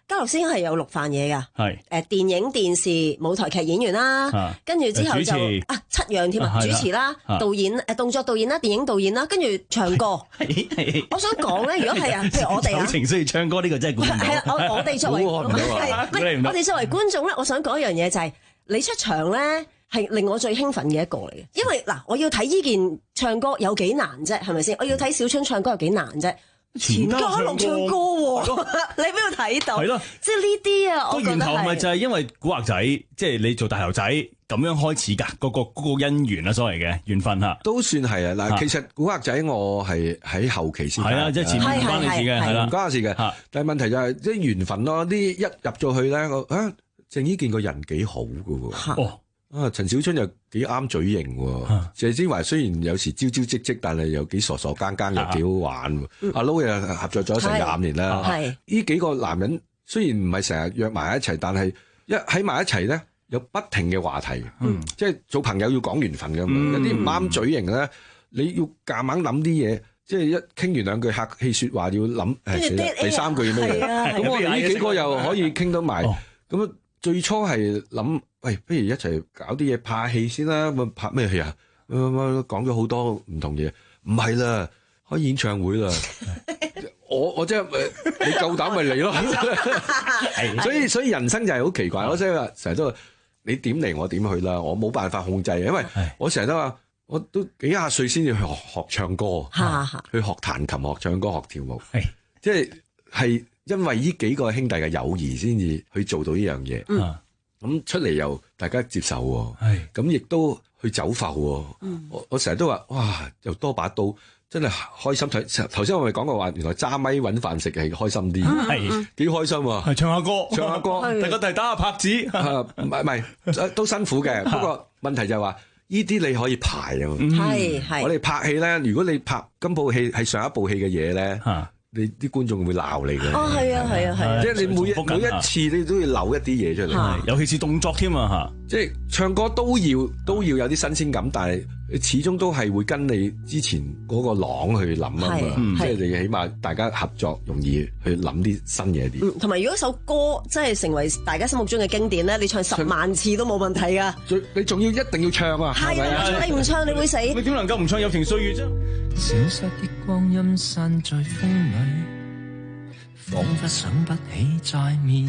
家樂先係有六範嘢㗎， 係誒電影、電視、舞台劇演員啦，跟住之後就啊七樣添啊，主持啦、導演誒動作導演啦、電影導演啦，跟住唱歌。我想講咧，如果係啊，譬如我哋啊， 有情需要唱歌呢個真係估唔到。 係啦，我我哋作為我哋作為觀眾咧，我想講一樣嘢就係你出場咧。係令我最興奮嘅一個嚟嘅，因為嗱，我要睇呢件唱歌有幾難啫，係咪先？我要睇小春唱歌有幾難啫？錢嘉樂唱歌喎，你邊度睇到？係咯，即係呢啲啊，我覺得係。個源頭係咪就係因為古惑仔，即係你做大頭仔咁樣開始㗎？嗰個嗰個姻緣啊，所謂嘅緣分嚇， 都算係啊！嗱，其實古惑仔我係喺後期先係啊， 即係前面唔關你事嘅，係啦， 唔關我事嘅。但係問題就係即係緣分咯，啲一入咗去咧，我啊鄭伊健個人幾好㗎喎。哦。啊！陳小春又幾啱嘴型喎，謝之華雖然有時招招積積，但係又幾傻傻更更，又幾好玩。阿 Lo 又合作咗成廿五年啦。呢幾個男人雖然唔係成日約埋一齊，但係一喺埋一齊咧，有不停嘅話題。嗯、即係做朋友要講緣分㗎嘛。嗯、有啲唔啱嘴型咧，你要夾硬諗啲嘢，即係一傾完兩句客氣説話要諗誒第三句要咩嘢？咁我哋呢幾個又可以傾得埋。咁、哦、最初係諗。喂，不如一齊搞啲嘢拍戲先啦！咁拍咩戲啊？講咗好多唔同嘢，唔係啦，開演唱會啦！我我即係你夠膽咪嚟咯！所以所以人生就係好奇怪，我即係話成日都話你點嚟我點去啦，我冇辦法控制，因為我成日都話我都幾廿歲先至去學學唱歌，去學彈琴、學唱歌、學跳舞，即係係因為呢幾個兄弟嘅友誼先至去做到呢樣嘢。嗯咁出嚟又大家接受喎，咁亦都去走埠喎。嗯、我我成日都話，哇，又多把刀，真係開心睇。頭先我咪講過話，原來揸咪揾飯食係開心啲，係幾開心喎。係唱下歌，唱下歌，大家係打下拍子。唔係唔係，都辛苦嘅。不過問題就係話，呢啲你可以排啊。係係。我哋拍戲咧，如果你拍今部戲係上一部戲嘅嘢咧。你啲觀眾會鬧你嘅。哦，係啊，係啊，係啊，即係你每一每一次你都要扭一啲嘢出嚟，尤其是動作添啊嚇！即係唱歌都要都要有啲新鮮感，但係始終都係會跟你之前嗰個朗去諗啊嘛，即係你起碼大家合作容易去諗啲新嘢啲。同埋如果首歌真係成為大家心目中嘅經典咧，你唱十萬次都冇問題㗎。最你仲要一定要唱啊！係啊，你唔唱你會死。你點能夠唔唱《友情歲月》啫？消失的光陰散在風裏，彷彿想不起再面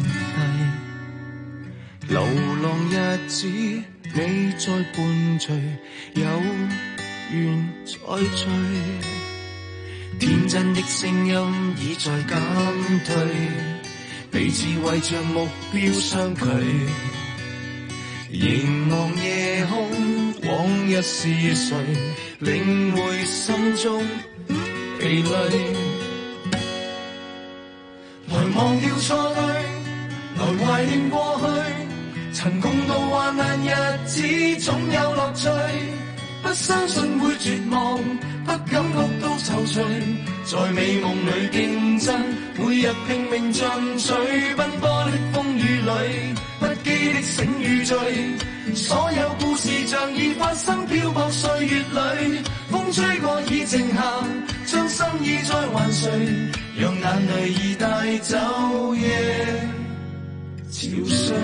對。流浪日子，你在伴隨，有緣再聚。天真的聲音已在減退，彼此為着目標相距。凝望夜空，往日是誰？領會心中疲累，來忘掉錯對，來懷念過去，曾共度患難日子總有樂趣，不相信會絕望，不感覺到躊躇，在美夢裏競爭，每日拼命進取，奔波的風雨裏，不羈的醒與醉。所有故事像已發生，漂泊歲月裏，風吹過已靜下，將心意再還誰？讓眼淚已帶走夜潮水。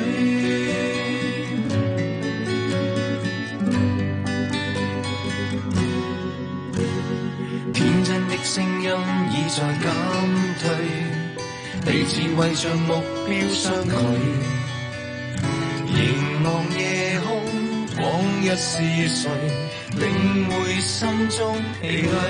天真的聲音已在減退，彼此為着目標相距。凝望夜空，往日是誰？領會心中疲累，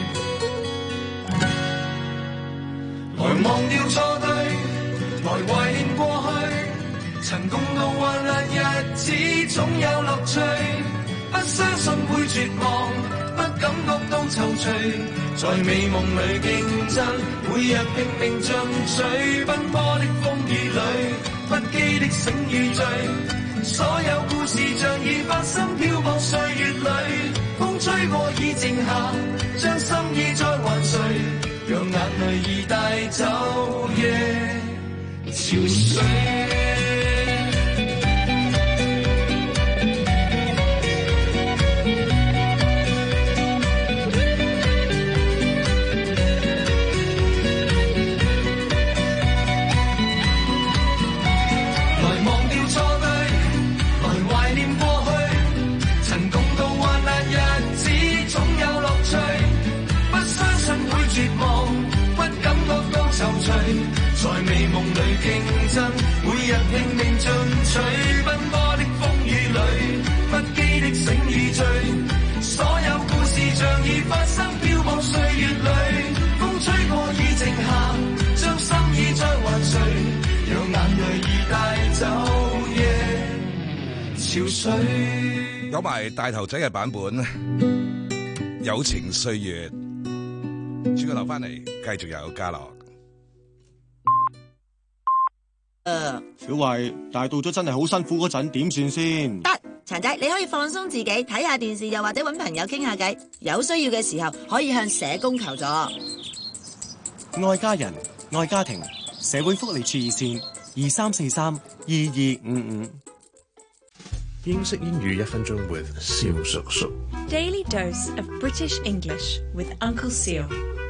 來忘掉錯對，來懷念過去，曾共度患難日子總有樂趣，不相信會絕望，不感覺到躊躇，在美夢裏競爭，每日拼命進取，奔波的風雨裏，不羈的醒與醉。所有故事像已發生，漂泊歲月裏，風吹過已靜下，將心意再還誰？讓眼淚已帶走夜潮水。 潮水。 有埋大頭仔嘅版本，友情歲月。轉個頭翻嚟，繼續有家樂。 誒，小慧，但係到咗真係好辛苦嗰陣，點算先？ 得，長仔，你可以放鬆自己，睇下電視，又或者搵朋友傾下偈。有需要嘅時候，可以向社工求助。 愛家人，愛家庭，社會福利處熱線二三四三二二五五。 英式英語一分鐘 with 蕭叔叔。 Daily dose of British English with Uncle Seal。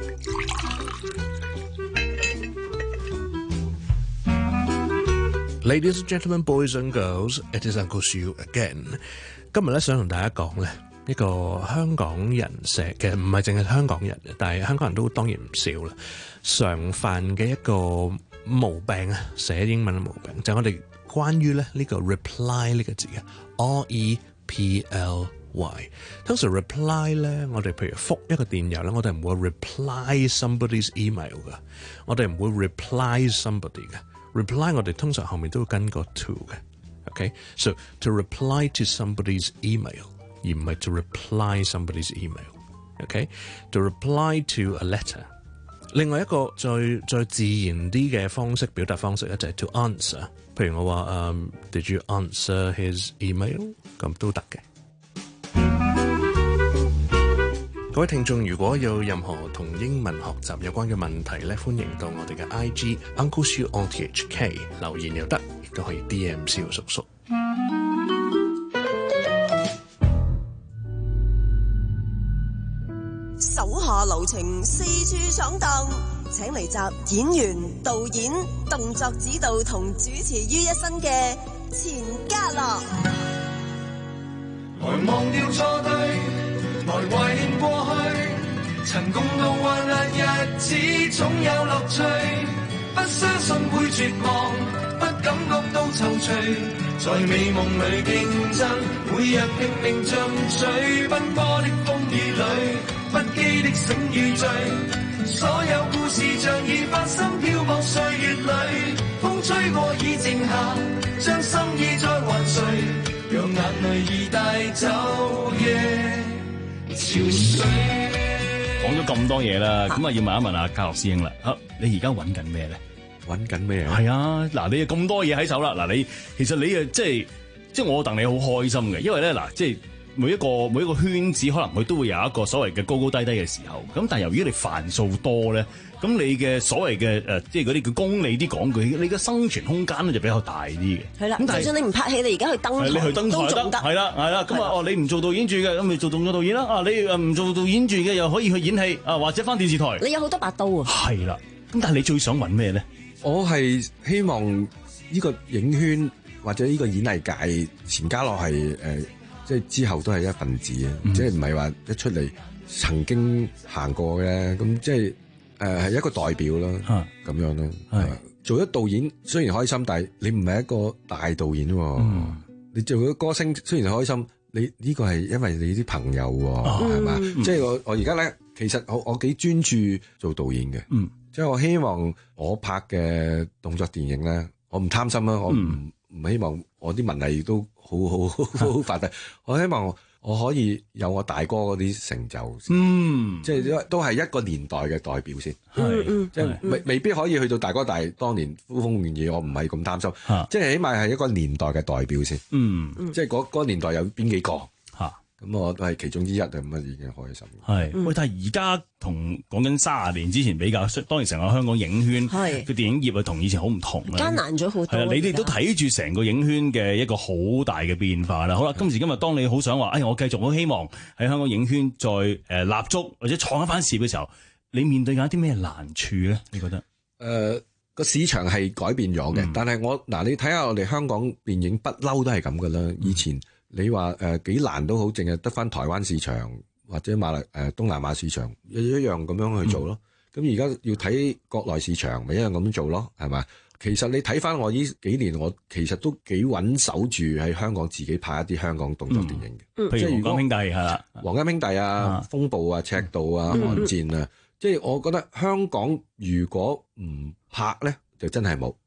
Ladies and gentlemen, boys and girls, it is Uncle Siu again。今日咧想同大家講咧一個香港人寫嘅，唔係淨係香港人嘅，但係香港人都當然唔少啦。常犯嘅一個毛病啊，寫英文嘅毛病就係、是、我哋關於咧呢個 reply 呢個字嘅 R E P L Y。通常 reply 咧，我哋譬如覆一個電郵咧，我哋唔會 reply somebody's email 㗎，我哋唔會 reply somebody 嘅。reply 我哋通常後面都會跟個 to 嘅 ，OK？So to reply to somebody's email， 而唔係 to reply somebody's email，OK？To reply to a letter。另外一個再再自然啲嘅方式表達方式咧，就係 to answer。譬如我話誒、um, Did you answer his email？ 咁都得嘅。各位聽眾，如果有任何同英文學習有關嘅問題咧，歡迎到我哋嘅 I G Uncle Siu on T H K 留言又得，亦都可以 D M 蕭叔叔。 手下留情，四處闖蕩，請嚟集演員、導演、動作指導同主持於一身嘅錢嘉樂。 來忘掉錯對，來懷念過去，曾共度患難日子總有樂趣，不相信會絕望，不感覺到躊躇，在美夢裏競爭，每日拼命進取，奔波的風雨裏，不羈的醒與醉，所有故事像已發生，漂泊歲月裏，風吹過已靜下，將心意再還誰，讓眼淚已帶走夜潮水。 講咗咁多嘢啦，咁啊要問一問阿嘉樂師兄啦。啊，你而家揾緊咩咧？ 揾緊咩啊？ 係啊，嗱，你有咁多嘢喺手啦。嗱，你其實你誒即係即係我戥你好開心嘅，因為咧嗱，即係每一個每一個圈子可能佢都會有一個所謂嘅高高低低嘅時候。咁但係由於你範數多咧，咁你嘅所謂嘅誒，即係嗰啲叫功利啲講句，你嘅生存空間咧就比較大啲嘅。 係啦，就算你唔拍戲，你而家去登台， 你去登台都仲得。 係啦，係啦。咁啊，哦，你唔做導演住嘅，咁咪做動作導演啦。啊，你誒唔做導演住嘅，又可以去演戲啊，或者返電視台。 你有好多把刀啊。 係啦。咁但係你最想揾咩咧？ 我係希望呢個影圈或者呢個演藝界，錢嘉樂係誒，即係之後都係一份子啊！嗯、即係唔係話一出嚟曾經行過嘅，咁即係誒係一個代表啦，咁、啊、樣啦。係做咗導演雖然開心，但係你唔係一個大導演喎。嗯、你做咗歌星雖然開心，你呢、呢個係因為你啲朋友喎，係嘛？即係我我而家咧，其實我我幾專注做導演嘅。嗯即係我希望我拍嘅動作電影咧，我唔貪心啦，我唔唔、嗯、希望我啲文藝都好好好好發達。我希望我可以有我大哥嗰啲成就，嗯，即係都係一個年代嘅代表先，係，即係未未必可以去到大哥大當年呼風喚雨，我唔係咁擔心，啊、即係起碼係一個年代嘅代表先，嗯，即係嗰嗰個年代有邊幾個嚇？咁我都係其中之一，咁啊已經開心。係， 喂，但係而家同講緊三十年之前比較，當然成個香港影圈嘅電影業啊，同以前好唔同啦， 艱難咗好多。 係啊，你哋都睇住成個影圈嘅一個好大嘅變化啦。好啦，今時今日，當你好想話，哎，我繼續好希望喺香港影圈再誒立足或者創一番事嘅時候，你面對緊一啲咩難處咧？你覺得？誒、 呃，個市場係改變咗嘅，嗯、但係我嗱，你睇下我哋香港電影不嬲都係咁噶啦，以前。你話誒幾難都好，淨係得翻台灣市場或者馬來誒、呃、東南亞市場一一樣咁樣去做咯。咁而家要睇國內市場，咪一樣咁做咯，係嘛？其實你睇翻我呢幾年，我其實都幾穩守住喺香港自己拍一啲香港動作電影嘅。嗯、即係黃金兄弟係啦，黃金兄弟啊，啊風暴啊，赤道啊，寒戰啊，嗯、即係我覺得香港如果唔拍咧，就真係冇。係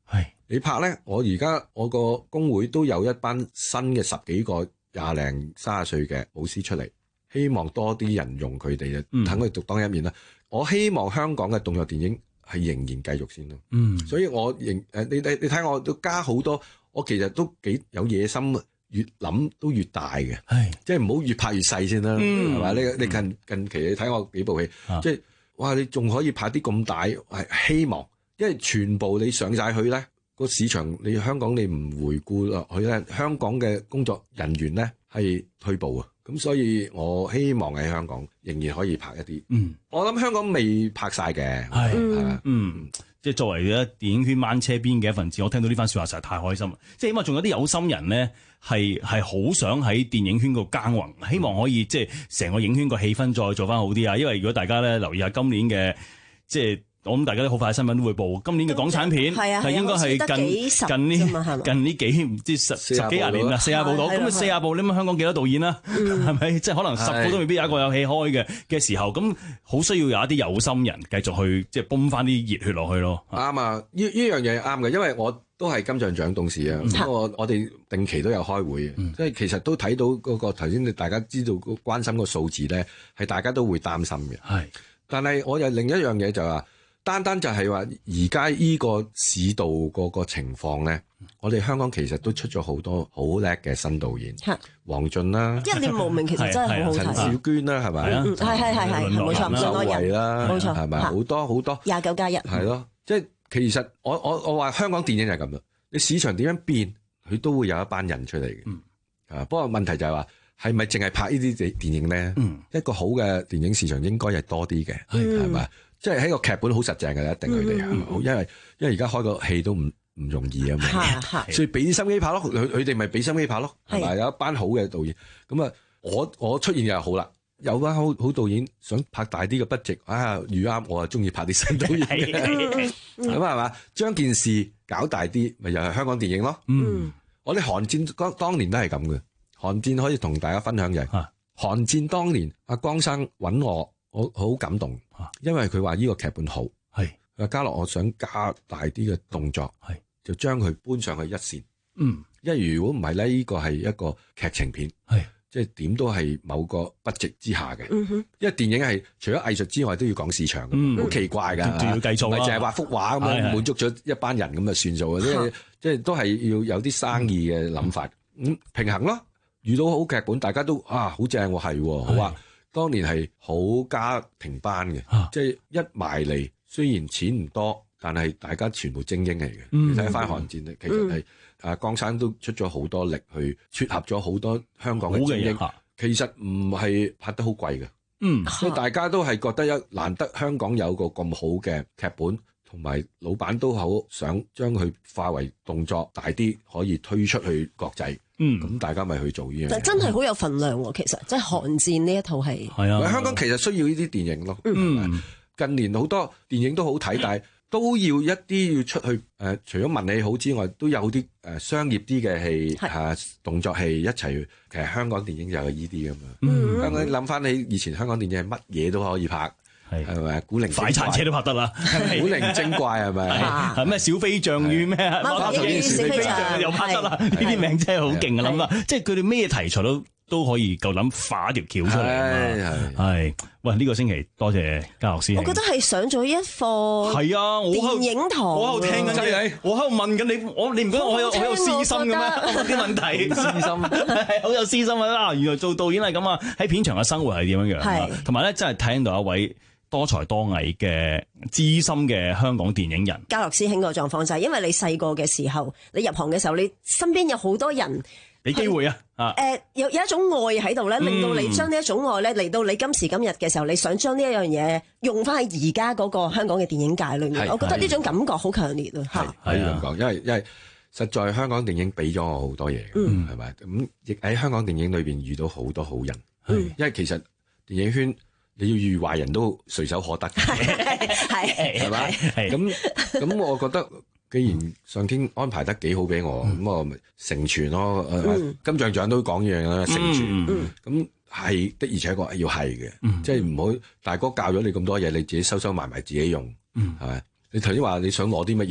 你拍咧，我而家我個工會都有一班新嘅十幾個廿零三十歲嘅武師出嚟，希望多啲人用佢哋嘅，等佢獨當一面啦。我希望香港嘅動作電影係仍然繼續先咯。嗯，所以我仍誒，你你你睇我都加好多，我其實都幾有野心。越諗都越大嘅，係即係唔好越拍越細先啦，係嘛、嗯？你你近近期你睇我幾部戲，啊、即係哇！你仲可以拍啲咁大，係希望，因為全部你上晒去咧，個市場你香港你唔回顧落去咧，香港嘅工作人員咧係退步啊，咁所以我希望喺香港仍然可以拍一啲。嗯，我諗香港未拍晒嘅，係係啊，嗯。 即係作為咧電影圈掹車邊嘅一份子，我聽到呢番説話實在太開心啦！即係起碼仲有啲有心人咧，係係好想喺電影圈度耕耘，希望可以即係成個影圈個氣氛再做翻好啲啊！因為如果大家咧留意下今年嘅即係。我諗大家都好快新聞都會報，今年嘅港產片係應該係近近呢近呢幾唔知十十幾廿年啦，四廿部到，咁啊四廿部，你諗香港幾多導演啦？係咪？即係可能十部都未必有一個有戲開嘅嘅時候，咁好需要有一啲有心人繼續去即係泵翻啲熱血落去咯。啱啊！呢呢樣嘢啱嘅，因為我都係金像獎董事啊，不過我哋定期都有開會，即係其實都睇到嗰個頭先，大家知道關心個數字咧，係大家都會擔心嘅。係，但係我又另一樣嘢就話。單單就係話而家依個市道嗰個情況咧，我哋香港其實都出咗好多好叻嘅新導演，黃俊啦，一念無明其實真係好好睇，陳小娟啦，係咪？係係係係，冇錯，咁多人啦，冇錯，係咪？好多好多廿九加一，係咯，即係其實我我我話香港電影就係咁啦，你市場點樣變，佢都會有一班人出嚟嘅，啊，不過問題就係話係咪淨係拍呢啲電影咧？一個好嘅電影市場應該係多啲嘅，係咪？即係喺個劇本好實淨嘅，一定佢哋係咪？因為因為而家開個戲都唔唔容易啊嘛，所以俾啲心機拍咯，佢佢哋咪俾心機拍咯，係咪？有一班好嘅導演，咁啊，我我出現又好啦，有班好好導演想拍大啲嘅 budget，啊，遇啱我啊，中意拍啲新導演嘅，咁係嘛？將件事搞大啲，咪又係香港電影咯。嗯，我哋寒戰當當年都係咁嘅，寒戰可以同大家分享嘅，寒戰當年阿江生揾我。我好感動，因為佢話呢個劇本好，係阿嘉樂，我想加大啲嘅動作，係就將佢搬上去一線。嗯，因為如果唔係咧，呢個係一個劇情片，係即係點都係某個 budget之下嘅。嗯哼，因為電影係除咗藝術之外，都要講市場，嗯，好奇怪㗎，仲要計數，唔係淨係畫幅畫咁樣滿足咗一班人咁就算數嘅，即係即係都係要有啲生意嘅諗法，咁平衡咯。遇到好劇本，大家都啊好正喎，係好啊。當年係好家庭班嘅，啊、即係一埋嚟，雖然錢唔多，但係大家全部精英嚟嘅。嗯、你睇翻寒戰咧，嗯、其實係啊江生都出咗好多力去撮合咗好多香港嘅精英。其實唔係拍得好貴嘅，嗯，所以大家都係覺得一難得香港有個咁好嘅劇本，同埋老闆都好想將佢化為動作大啲，可以推出去國際。嗯，咁大家咪去做呢樣嘢。但真係好有份量喎，其實即係寒戰呢一套戲。係啊，香港其實需要呢啲電影咯。嗯，近年好多電影都好睇，但係都要一啲要出去誒、呃，除咗文戲好之外，都有啲誒商業啲嘅戲嚇動作戲一齊。其實香港電影就係呢啲㗎嘛。嗯，香港諗翻起以前香港電影係乜嘢都可以拍。係係咪古靈快餐車都拍得啦，古靈精怪係咪？係咩小飛象與咩？貓頭鷹小飛象又拍得啦，呢啲名真係好勁啊！諗啦，即係佢哋咩題材都都可以夠諗化一條橋出嚟啊！係喂，呢個星期多謝嘉樂師兄，我覺得係上咗一課係啊，電影堂，我喺度聽緊你，我喺度問緊你，我你唔覺得我有我有私心嘅咩？啲問題私心，好有私心啊！原來做導演係咁啊，喺片場嘅生活係點樣樣？係同埋咧，真係睇到一位多才多藝嘅資深嘅香港電影人。嘉樂師兄個狀況就係因為你細個嘅時候，你入行嘅時候，你身邊有好多人俾機會啊！啊，誒有有一種愛喺度咧，令到你將呢一種愛咧嚟到你今時今日嘅時候，你想將呢一樣嘢用翻喺而家嗰個香港嘅電影界裏面，我覺得呢種感覺好強烈啊！係可以咁講，因為因為實在香港電影俾咗我好多嘢，係咪？咁亦喺香港電影裏邊遇到好多好人，因為其實電影圈。你要遇壞人都隨手可得，係係咪？咁咁，我覺得既然上天安排得幾好俾我，咁我咪成全咯。金像獎都講呢樣啦，成全。咁係的，而且確要係嘅，即係唔好大哥教咗你咁多嘢，你自己收收埋埋自己用，係咪？你頭先話你想攞啲乜嘢，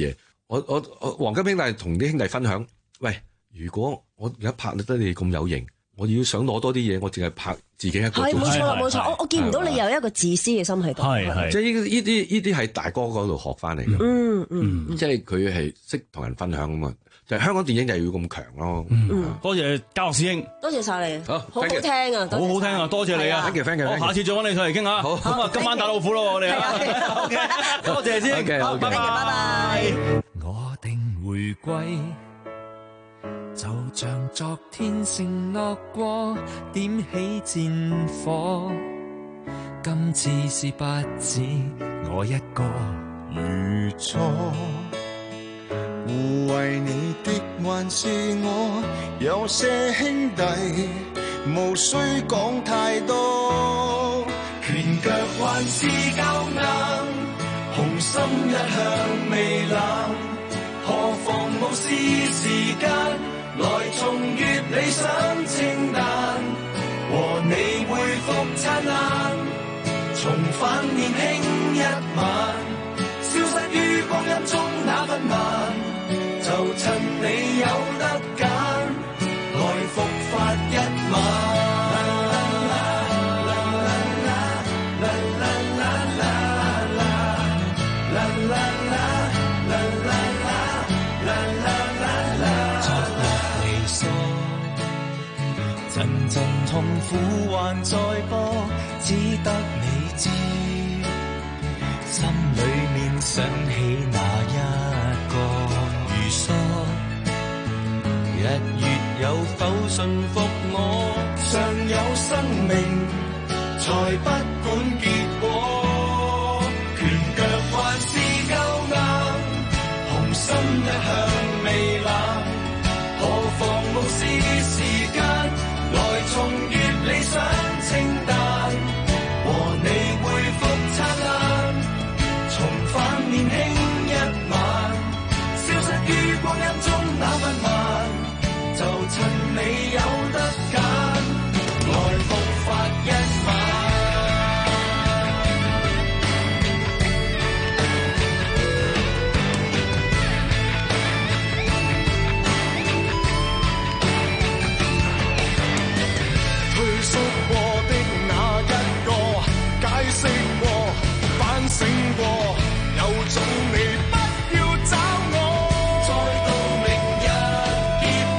我我我黃金兄弟同啲兄弟分享，喂，如果我而家拍得你咁有型，我要想攞多啲嘢，我淨係拍自己一個。 係冇錯啦，冇錯。我我見唔到你有一個自私嘅心喺度。 係係，即係呢呢啲呢啲係大哥嗰度學翻嚟嘅。 嗯嗯， 即係佢係識同人分享啊嘛。就係香港電影就係要咁強咯。 多謝嘉樂師兄， 多謝晒你， 好好好聽啊， 好好聽啊，多謝你啊 ，thank you，thank you， 我下次再揾你上嚟傾下。好，咁啊，今晚打老虎咯，我哋啊，多謝先，好，拜拜。 我定回歸，就像昨天承諾過，點起戰火。今次是不止我一個如初。護衛你的還是我，有些兄弟無需講太多，拳腳還是夠硬，雄心一向未冷，何妨無視時間，來重閱理想清單，和你恢復燦爛，重返年輕一晚，消失於光陰中那份慢，就趁你有得揀，來復發一晚。昨日離疏，陣陣痛苦還在播，只得你知，心裏面想起那一個如梭，日月有否馴服我？尚有生命，才不管結果，拳腳還是夠硬，雄心一向未冷，何妨無視時間，來重閱理想清單，和你恢復燦爛，重返年輕一晚，消失於光陰中那份慢，就趁你有得揀，來復發一晚。退縮過的那一個，解釋過，反省過，有種你不要找我，再到明日結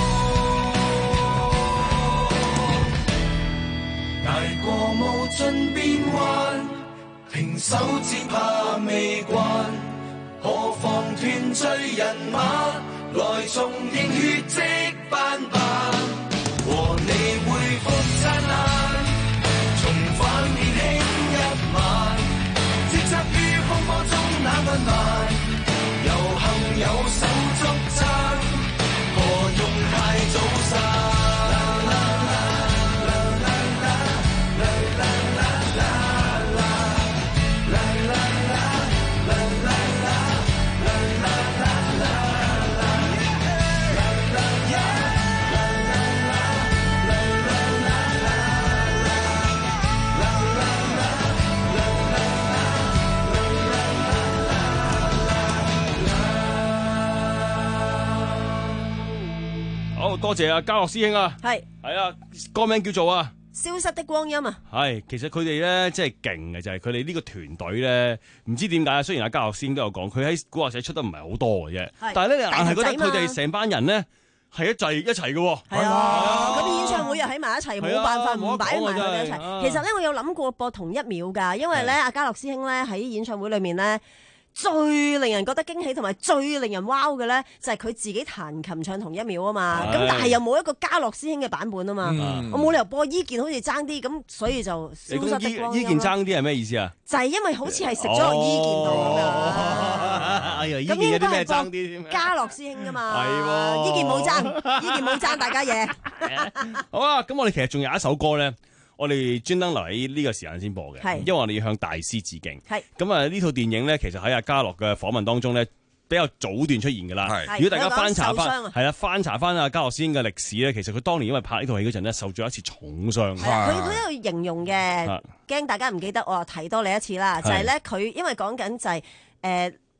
果。捱過無盡變幻，平手只怕未慣，何妨團聚人馬，來重現血跡斑斑，和你恢復燦爛，重返年輕一晚，叱咤於風波中那份慢，有幸有手足撐，何用太早散。 好多謝啊，嘉樂師兄啊， 係係啊，歌名叫做啊消失的光陰啊， 係，其實佢哋咧即係勁嘅，就係佢哋呢個團隊咧，唔知點解，雖然阿嘉樂師兄都有講，佢喺古惑仔出得唔係好多嘅啫，但係咧你硬係覺得佢哋成班人咧係一齊一齊嘅喎， 係啊，咁演唱會又喺埋一齊，冇辦法唔擺埋佢哋一齊。其實咧，我有諗過播同一秒㗎，因為咧阿嘉樂師兄咧喺演唱會裏面咧。最令人覺得驚喜同埋最令人 wow 嘅咧，就係佢自己彈琴唱同一秒啊嘛，咁但係又冇一個嘉樂師兄嘅版本啊嘛，我冇理由播伊健好似爭啲，咁所以就消失的光陰。 伊健爭啲係咩意思啊？ 就係因為好似係食咗個伊健度咁樣。 哎呀，伊健有啲咩爭啲添？ 嘉樂師兄噶嘛， 係喎， 伊健冇爭，伊健冇爭大家嘢。 好啊，咁我哋其實仲有一首歌咧。我哋專登留喺呢個時間先播嘅，因為我哋要向大師致敬。咁啊，呢套電影咧，其實喺阿嘉樂嘅訪問當中咧，比較早段出現㗎啦。如果大家翻查翻，係啦，翻查翻阿嘉樂師兄嘅歷史咧，其實佢當年因為拍呢套戲嗰陣咧，受咗一次重傷。 佢佢都有形容嘅，驚大家唔記得，我提多你一次啦。就係咧，佢因為講緊就係誒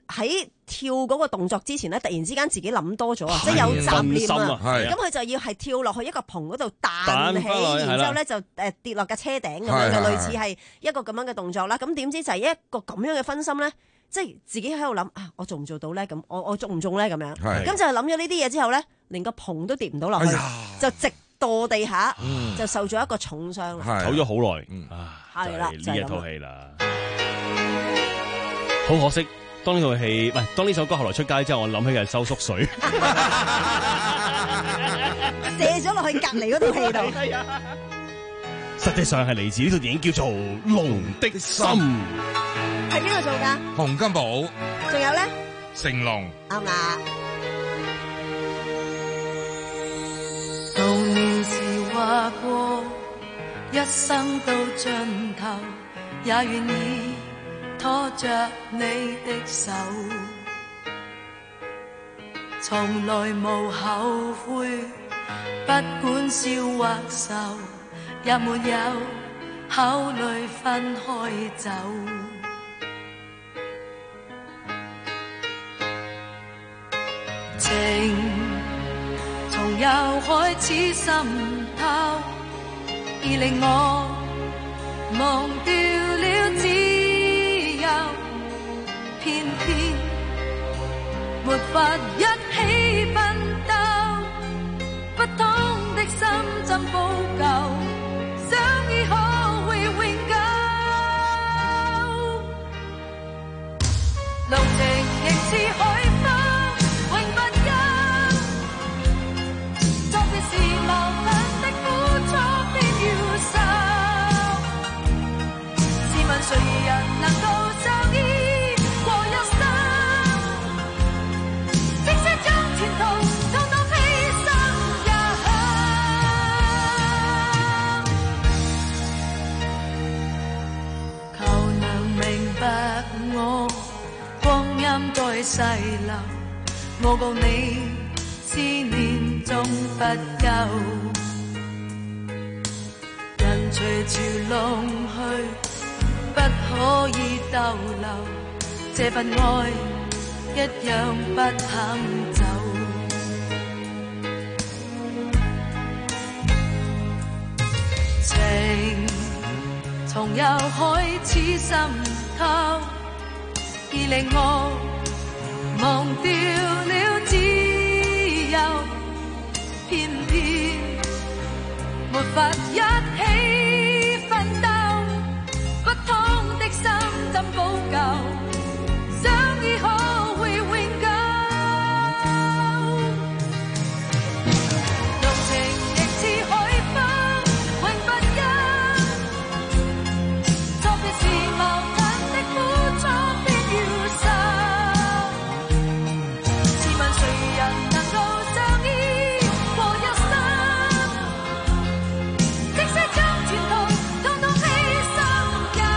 喺跳嗰個動作之前咧，突然之間自己諗多咗啊，即係有雜念啊，咁佢就要係跳落去一個棚嗰度彈起，然之後咧就誒跌落架車頂咁樣，就類似係一個咁樣嘅動作啦。咁點知就係一個咁樣嘅分心咧，即係自己喺度諗啊，我做唔做到咧？咁我我中唔中咧？咁樣，咁就係諗咗呢啲嘢之後咧，連個棚都跌唔到落去，就直墮地下，就受咗一個重傷啦， 唞咗好耐， 係啦， 呢一套戲啦，好可惜。當呢套戲，唔係當呢首歌後來出街之後，我諗起係收縮水， 射咗落去隔離嗰套戲度。 實際上係嚟自呢套電影叫做《龍的心》， 係邊個做㗎？ 洪金寶。 仲有咧？ 成龍。 啱啦。 童年時話過，一生到盡頭，也願意拖着你的手，從來無後悔，不管笑或愁，也沒有考慮分開走。情從又開始滲透，已令我忘掉了自由，偏偏沒法一起奮鬥，不通的心針補救，想以後會永久。路程仍似海風，永不休。作別時矛盾的苦楚偏要受，試問誰人能夠相依過一生？即使將前途統統犧牲也肯。求能明白我光陰該逝流，我告你思念終不夠。人隨潮龍去，不可以逗留，這份愛一樣不肯走。情從又開始滲透，已令我忘掉了自由，偏偏沒法一起奮鬥，不通的心針補救，想以後會永久。路程亦似海風，永不休。作別時矛盾的苦楚偏要受，試問誰人能夠相依過一生？即使將前途統統犧牲也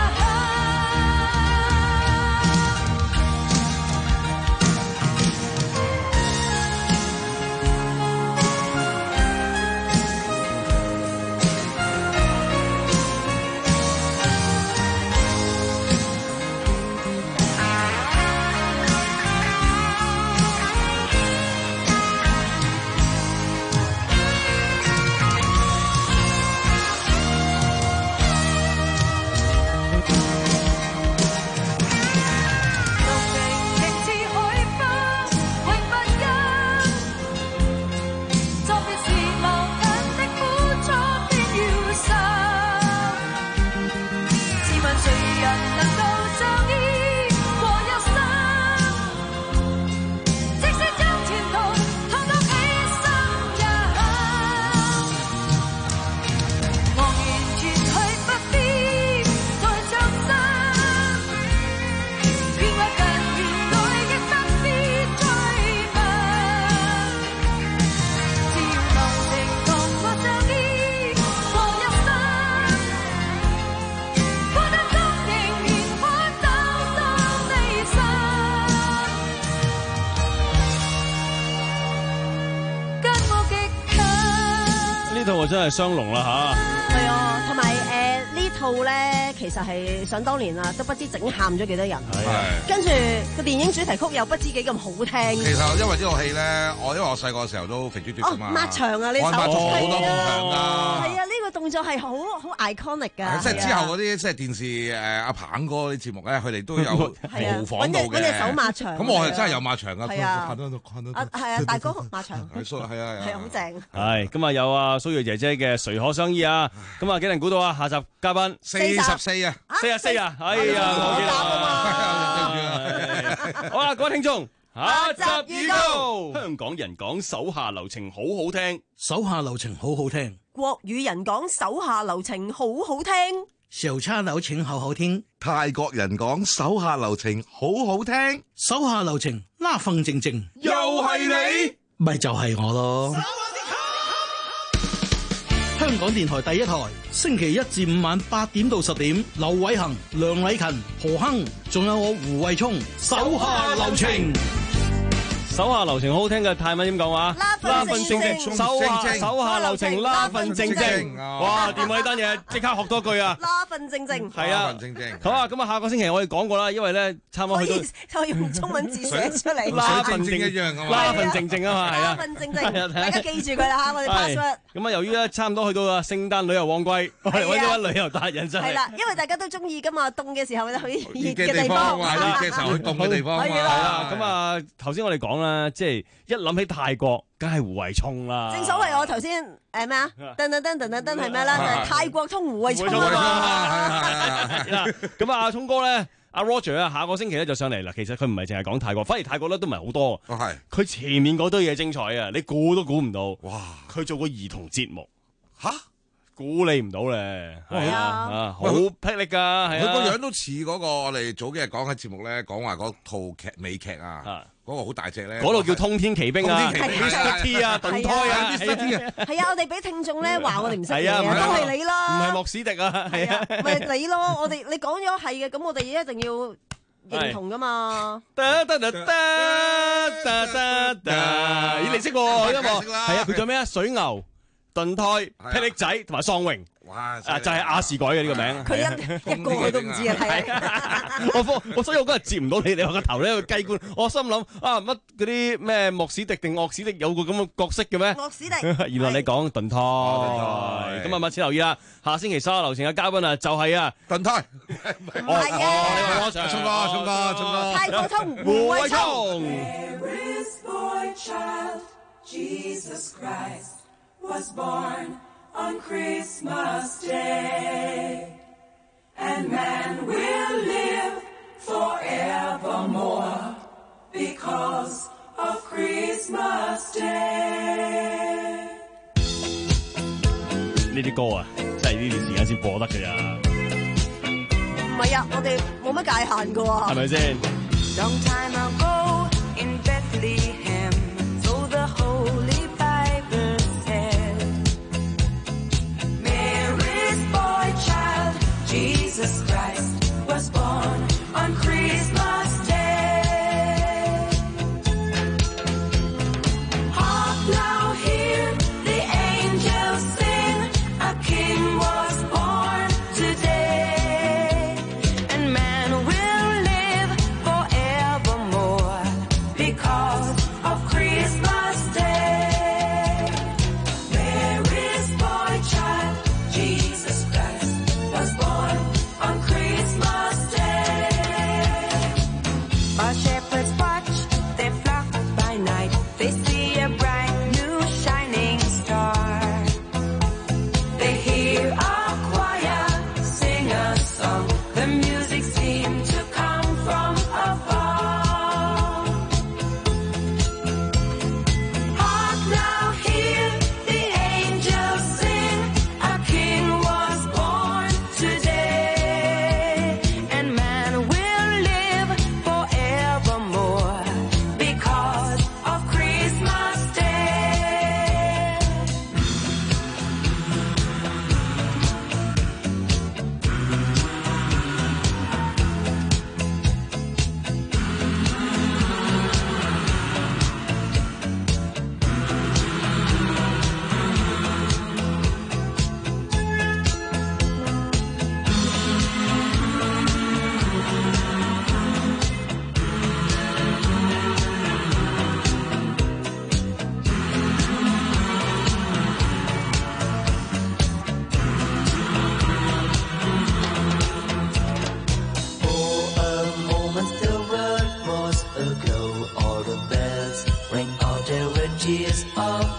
呢套我真係雙龍啦吓， 係啊，同埋誒呢套咧其實係想當年啊，都不知整喊咗幾多人。係。跟住個電影主題曲又不知幾咁好聽。 其實因為呢套戲咧，我因為我細個嘅時候都肥嘟嘟㗎嘛。抹牆啊！呢首。 我抹咗好多埲牆㗎。 係啊，呢個動作係好好 iconic 㗎。 即係之後嗰啲即係電視誒阿鵬哥啲節目咧，佢哋都有模仿到嘅。 揾隻手抹牆。 咁我係真係有抹牆㗎。 係啊。啊係啊，大哥抹牆。 係啊係啊。 係啊，好正。 係咁啊，有啊蘇芮姐姐嘅誰可相依啊！咁啊，幾人估到啊？下集嘉賓四十四啊， 四十四啊！哎呀，我記得。好啦，各位聽眾，下集預告：香港人講手下留情好好聽， 手下留情好好聽； 國語人講手下留情好好聽， 手下留情好好聽； 泰國人講手下留情好好聽， 手下留情拉風正正， 又係你， 咪就係我咯。香港電台第一台，星期一至五晚八點到十點，劉偉恒、梁禮勤、何亨，仲有我胡慧聰，手下留情。 手下留情好好聽嘅泰文點講話？拉份正正，手下手下留情拉份正正。哇！掂啊呢單嘢，即刻學多句啊！ 拉份正正。 係啊，好啊！咁啊，下個星期我哋講過啦，因為咧差唔多去到， 可以用中文字寫出嚟。 拉份正一樣啊嘛，拉份正正啊嘛，係啊。 拉份正正，大家記住佢啦嚇，我哋 password。 咁啊，由於咧差唔多去到啊聖誕旅遊旺季，我哋揾咗旅遊達人真係。 係啦，因為大家都中意噶嘛，凍嘅時候去熱嘅地方， 係啦，熱嘅時候去凍嘅地方嘛。係啦，咁啊頭先我哋講啦，即係一諗起泰國，梗係胡慧聰啦。 正所謂我頭先誒咩啊？噔噔噔噔噔噔係咩咧？就係泰國通胡慧聰啊嘛。 咁啊，阿聰哥咧，阿 Roger 啊，下個星期咧就上嚟啦。其實佢唔係淨係講泰國，反而泰國咧都唔係好多。 哦，係。 佢前面嗰堆嘢精彩啊！你估都估唔到。哇！佢做過兒童節目。吓？估你唔到咧。係啊，啊，好霹靂噶。係啊。 佢個樣都似嗰個我哋早幾日講喺節目咧，講話嗰套劇美劇啊。嗰個好大隻咧， 嗰度叫通天騎兵啊 ，Mister T 啊，盾胎啊，Mister T 啊， 係啊，我哋俾聽眾咧話我哋唔識嘢，都係你啦， 唔係莫史迪啊，係啊， 咪你咯，我哋你講咗係嘅，咁我哋一定要認同噶嘛。 得得得得得得得，咦你識喎，音樂係啊，佢仲有咩啊？水牛、盾胎、霹靂仔同埋喪榮。哇！啊，就係亞視改嘅呢個名， 佢一一個佢都唔知啊，係啊！ 我我所以我今日接唔到你，你話個頭咧個雞冠，我心諗啊乜嗰啲咩莫史迪定惡史迪有個咁嘅角色嘅咩？ 惡史迪， 原來你講盾胎，咁啊密切留意啦！下星期三流程嘅嘉賓啊，就係啊盾胎， 唔係嘅， 聰哥，聰哥，聰哥， 泰國通胡慧聰。 On Christmas Day, and man will live forevermore because of Christmas Day。 呢啲歌啊，真係呢段時間先播得㗎咋。 唔係啊，我哋冇乜界限㗎喎。 係咪先？ Long time ago in Bethlehem, so the holy Bible Jesus Christ was born on Christmas Day. Hark now, hear the angels sing, a king was born today, and man will live forevermore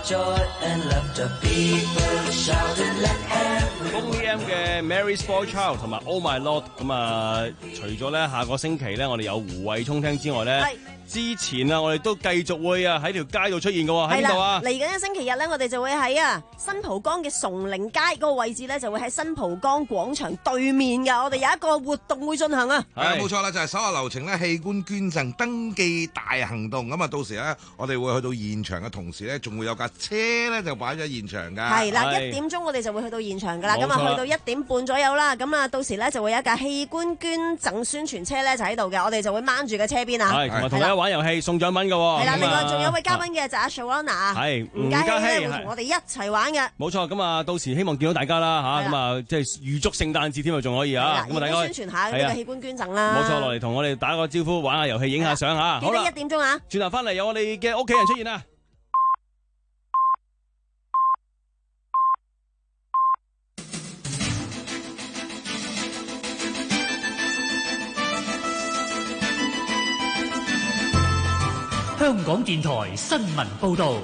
joy and laughter. People shouting, let everyone. O E M 嘅 Mary Spoiled Child 同埋 Oh My Lord 咁啊，除咗咧下個星期咧，我哋有胡慧聰聽之外咧。之前啊，我哋都繼續會啊喺條街度出現嘅喎，喺邊度啊？ 嚟緊嘅星期日咧，我哋就會喺啊新蒲崗嘅崇寧街嗰個位置咧，就會喺新蒲崗廣場對面嘅。我哋有一個活動會進行啊！ 係冇錯啦，就係手下留情咧，器官捐贈登記大行動。咁啊，到時咧，我哋會去到現場嘅同時咧，仲會有架車咧就擺咗現場㗎。 係啦，一點鐘我哋就會去到現場㗎啦。咁啊，去到一點半左右啦。咁啊，到時咧就會有一架器官捐贈宣傳車咧就喺度嘅。我哋就會掹住個車邊啊。 係，同埋同大家玩遊戲送獎品嘅喎。 係啦，另外仲有位嘉賓嘅就阿 Shawna， 係吳嘉熙咧會同我哋一齊玩嘅。 冇錯，咁啊，到時希望見到大家啦嚇，咁啊，即係預祝聖誕節添啊，仲可以啊。 咁啊，大家宣傳下呢個器官捐贈啦。 冇錯，落嚟同我哋打個招呼，玩下遊戲，影下相嚇。 好啦，一點鐘啊！ 轉頭翻嚟有我哋嘅屋企人出現啦。 香港電台新聞報導，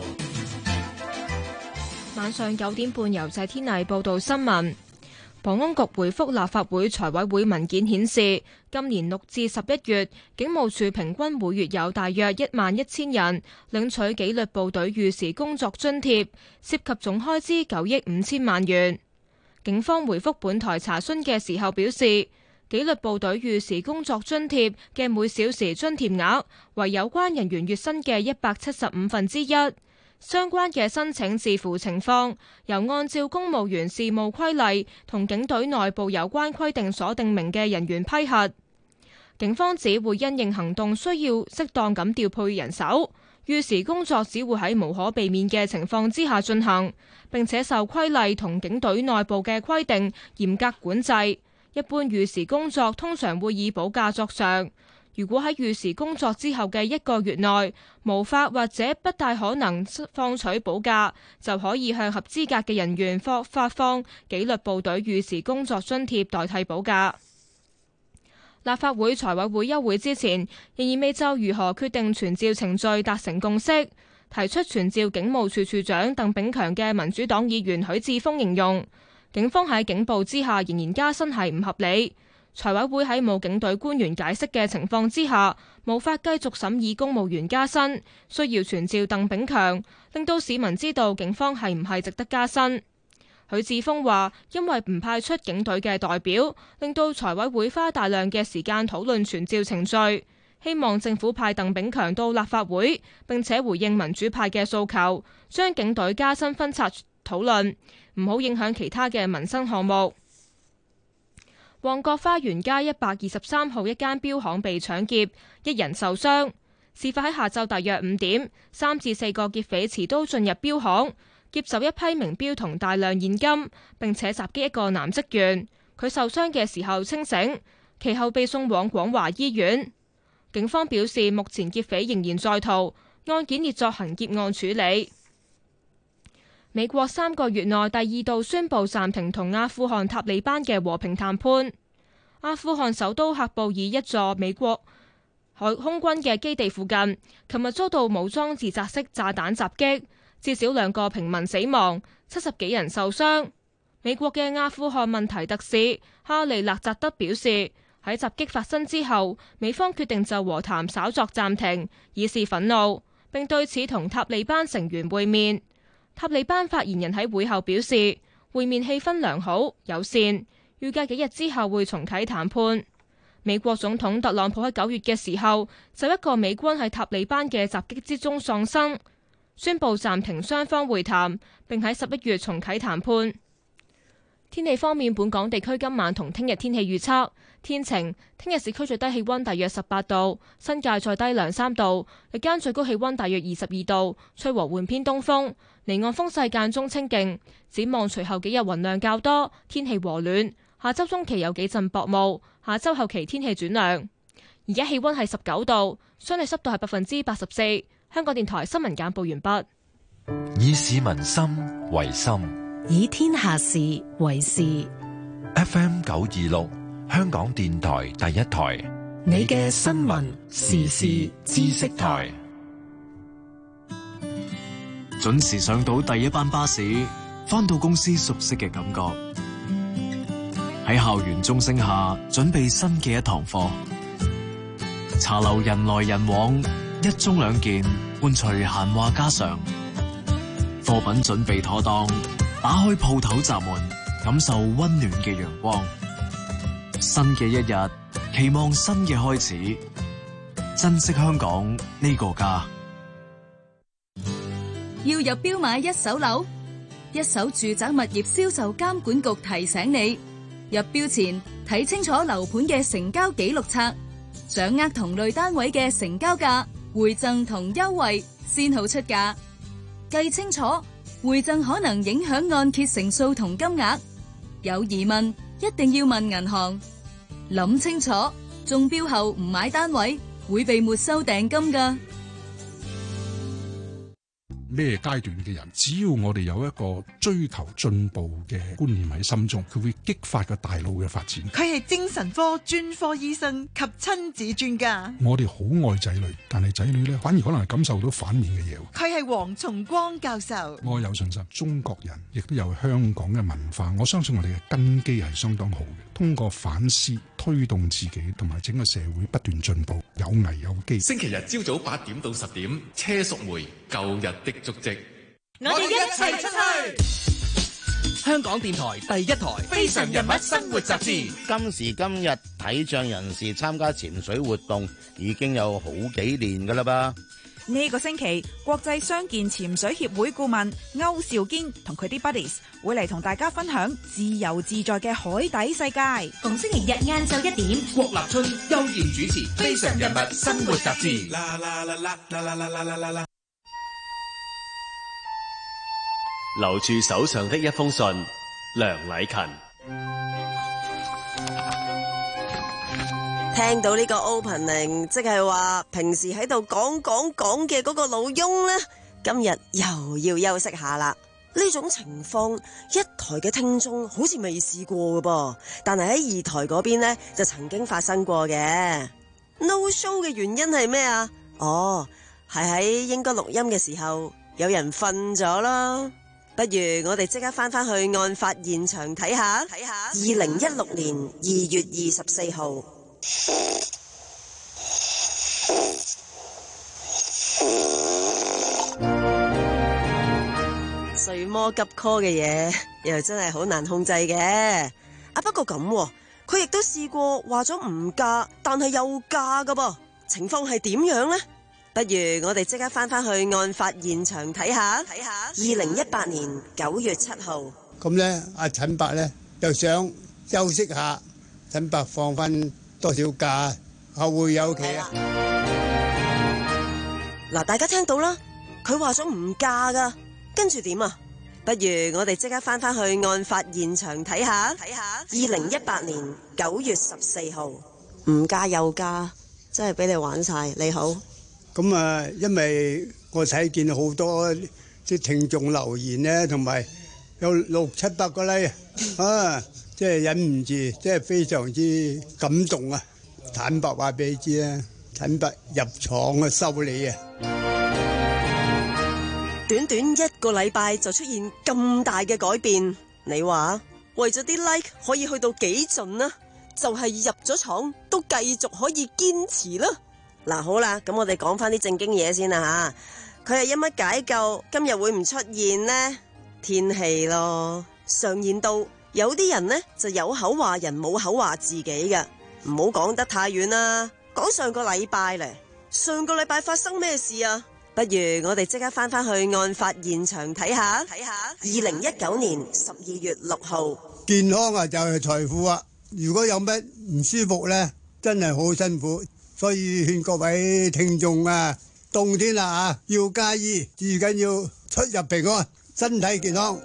晚上九點半由謝天麗報道新聞。保安局回覆立法會財委會文件顯示，今年六至十一月，警務處平均每月有大約一萬一千人領取紀律部隊逾時工作津貼，涉及總開支九億五千萬元。警方回覆本台查詢嘅時候表示，紀律部隊逾時工作津貼嘅每小時津貼額為有關人員月薪嘅一百七十五分之一。相關嘅申請視乎情況，由按照公務員事務規例同警隊內部有關規定所定明嘅人員批核。警方只會因應行動需要適當咁調配人手，逾時工作只會喺無可避免嘅情況之下進行，並且受規例同警隊內部嘅規定嚴格管制。一般逾時工作通常會以補假作償。如果喺逾時工作之後嘅一個月內無法或者不大可能放取補假，就可以向合資格嘅人員發發放紀律部隊逾時工作津貼代替補假。立法會財委會休會之前，仍然未就如何決定傳召程序達成共識。提出傳召警務處處長鄧炳強嘅民主黨議員許智峰形容，警方喺警暴之下仍然加薪係唔合理。財委會喺冇警隊官員解釋嘅情況之下，無法繼續審議公務員加薪，需要傳召鄧炳強，令到市民知道警方係唔係值得加薪。許智峰話，因為唔派出警隊嘅代表，令到財委會花大量嘅時間討論傳召程序，希望政府派鄧炳強到立法會，並且回應民主派嘅訴求，將警隊加薪分拆討論，唔好影響其他嘅民生項目。旺角花園街一百二十三號一間錶行被搶劫，一人受傷。事發喺下晝大約五點，三至四個劫匪持刀進入錶行，劫走一批名錶同大量現金，並且襲擊一個男職員。佢受傷嘅時候清醒，其後被送往廣華醫院。警方表示，目前劫匪仍然在逃，案件列作行劫案處理。美國三個月內第二度宣布暫停同阿富汗塔利班嘅和平談判。阿富汗首都喀布爾一座美國海空軍嘅基地附近，琴日遭到武裝自殺式炸彈襲擊，至少兩個平民死亡，七十幾人受傷。美國嘅阿富汗問題特使哈利勒扎德表示，喺襲擊發生之後，美方決定就和談稍作暫停，以示憤怒，並對此同塔利班成員會面。塔利班發言人喺會後表示，會面氣氛良好友善，預計幾日之後會重啟談判。美國總統特朗普喺九月嘅時候就一個美軍喺塔利班嘅襲擊之中喪生，宣布暫停雙方會談，並喺十一月重啟談判。天氣方面，本港地區今晚同聽日天氣預測天晴，聽日市區最低氣溫大約十八度，新界再低兩三度，日間最高氣溫大約二十二度，吹和緩偏東風，離岸風勢間中清勁。展望隨後幾日雲量較多，天氣和暖，下周中期有幾陣薄霧，下周後期天氣轉涼。而家氣溫係十九度，相對濕度係百分之八十四。香港電台新聞簡報完畢。 以市民心為心， 以天下事為事。 F M 九二六，香港電台第一台， 你嘅新聞時事知識台。 準時上到第一班巴士，返到公司熟悉嘅感覺。喺校園鐘聲下，準備新嘅一堂課。茶樓人來人往，一盅兩件，伴隨閒話家常。貨品準備妥當，打開鋪頭閘門，感受溫暖嘅陽光。新嘅一日，期望新嘅開始，珍惜香港呢個家。 要入標買一手樓，一手住宅物業銷售監管局提醒你，入標前睇清楚樓盤嘅成交記錄冊，掌握同類單位嘅成交價、回贈同優惠，先好出價。計清楚，回贈可能影響按揭成數同金額。有疑問，一定要問銀行。諗清楚，中標後唔買單位，會被沒收訂金㗎。 咩階段嘅人，只要我哋有一個追求進步嘅觀念喺心中，佢會激發個大腦嘅發展。 佢係精神科專科醫生及親子專家。 我哋好愛仔女，但係仔女咧反而可能係感受到反面嘅嘢。 佢係黃崇光教授。 我有信心，中國人亦都有香港嘅文化，我相信我哋嘅根基係相當好嘅。通過反思推動自己同埋整個社會不斷進步，有危有機。 星期日朝早八點到十點，車淑梅舊日的足跡， 我哋一齊出去。 香港電台第一台《 非常人物生活雜誌》。 今時今日體障人士參加潛水活動已經有好幾年㗎啦噃。 呢個星期，國際傷健潛水協會顧問歐兆堅同佢啲 buddies 會嚟同大家分享自由自在嘅海底世界。 逢星期日晏晝一點， 郭立春、邱健主持《非常人物生活雜誌》。 留住手上的一封信，梁禮勤。 聽到呢個 opening， 即係話平時喺度講講講嘅嗰個老翁呢，今日又要休息下啦。呢種情況，一台嘅聽眾好似未試過㗎噃，但係喺二台嗰邊呢，就曾經發生過嘅。No show 嘅原因係咩啊？哦，係喺應該錄音嘅時候，有人瞓咗啦。不如我哋即刻翻返去案發現場睇下，睇下。二零一六年二月二十四號。睡魔急 call 嘅嘢又真係好難控制嘅。啊，不過咁，佢亦都試過話咗唔嫁，但係又嫁噶噃，情況係點樣呢？不如我哋即刻翻返去案發現場睇下，睇下。二零一八年九月七號， 咁咧，阿陳伯咧又想休息下，陳伯放翻多少假？後會有期啊！ 嗱，大家聽到啦，佢話咗唔嫁噶，跟住點啊？不如我哋即刻翻返去案發現場睇下，睇下。二零一八年九月十四號，唔嫁又嫁，真係俾你玩晒。你好， 咁啊，因為我睇見好多啲聽眾留言咧，同埋有六七百個 like 啊，即係忍唔住，即係非常之感動啊！坦白話俾你知啊，陳伯入廠啊收你啊！ 短短一個禮拜就出現咁大嘅改變，你話為咗啲 like 可以去到幾盡啊？就係入咗廠都繼續可以堅持啦。嗱，好啦，咁我哋講翻啲正經嘢先啦吓。佢係因乜解救今日會唔出現呢？天氣咯，上演到有啲人呢就有口話人冇口話自己嘅。唔好講得太遠啦，講上個禮拜咧，上個禮拜發生咩事啊？不如我哋即刻翻返去案發現場睇下，睇下。二零一九年十二月六號， 健康啊就係財富啊！如果有乜唔舒服咧，真係好辛苦，所以勸各位聽眾啊，冬天啦啊，要加衣，至緊要出入平安，身體健康。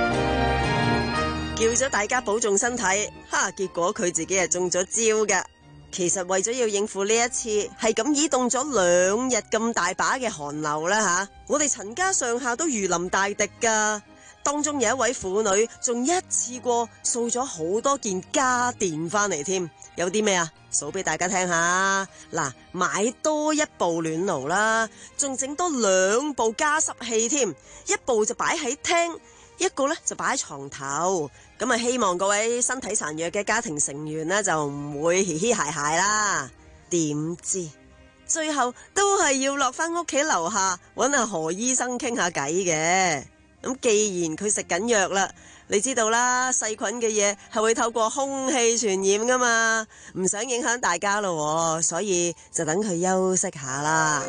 叫咗大家保重身體，哈！結果佢自己係中咗招㗎。其實為咗要應付呢一次係咁移動咗兩日咁大把嘅寒流啦吓，我哋陳家上下都如臨大敵噶。 當中有一位婦女仲一次過掃咗好多件家電翻嚟添，有啲咩啊？數俾大家聽下。嗱，買多一部暖爐啦，仲整多兩部加濕器添，一部就擺喺廳，一個呢就擺喺床頭。咁啊，希望各位身體孱弱嘅家庭成員呢，就唔會嘻嘻鞋鞋啦。點知最後都係要落翻屋企樓下揾阿何醫生傾下偈嘅。咁既然佢食緊藥啦，你知道啦，細菌嘅嘢係會透過空氣傳染噶嘛，唔想影響大家咯，所以就等佢休息下啦。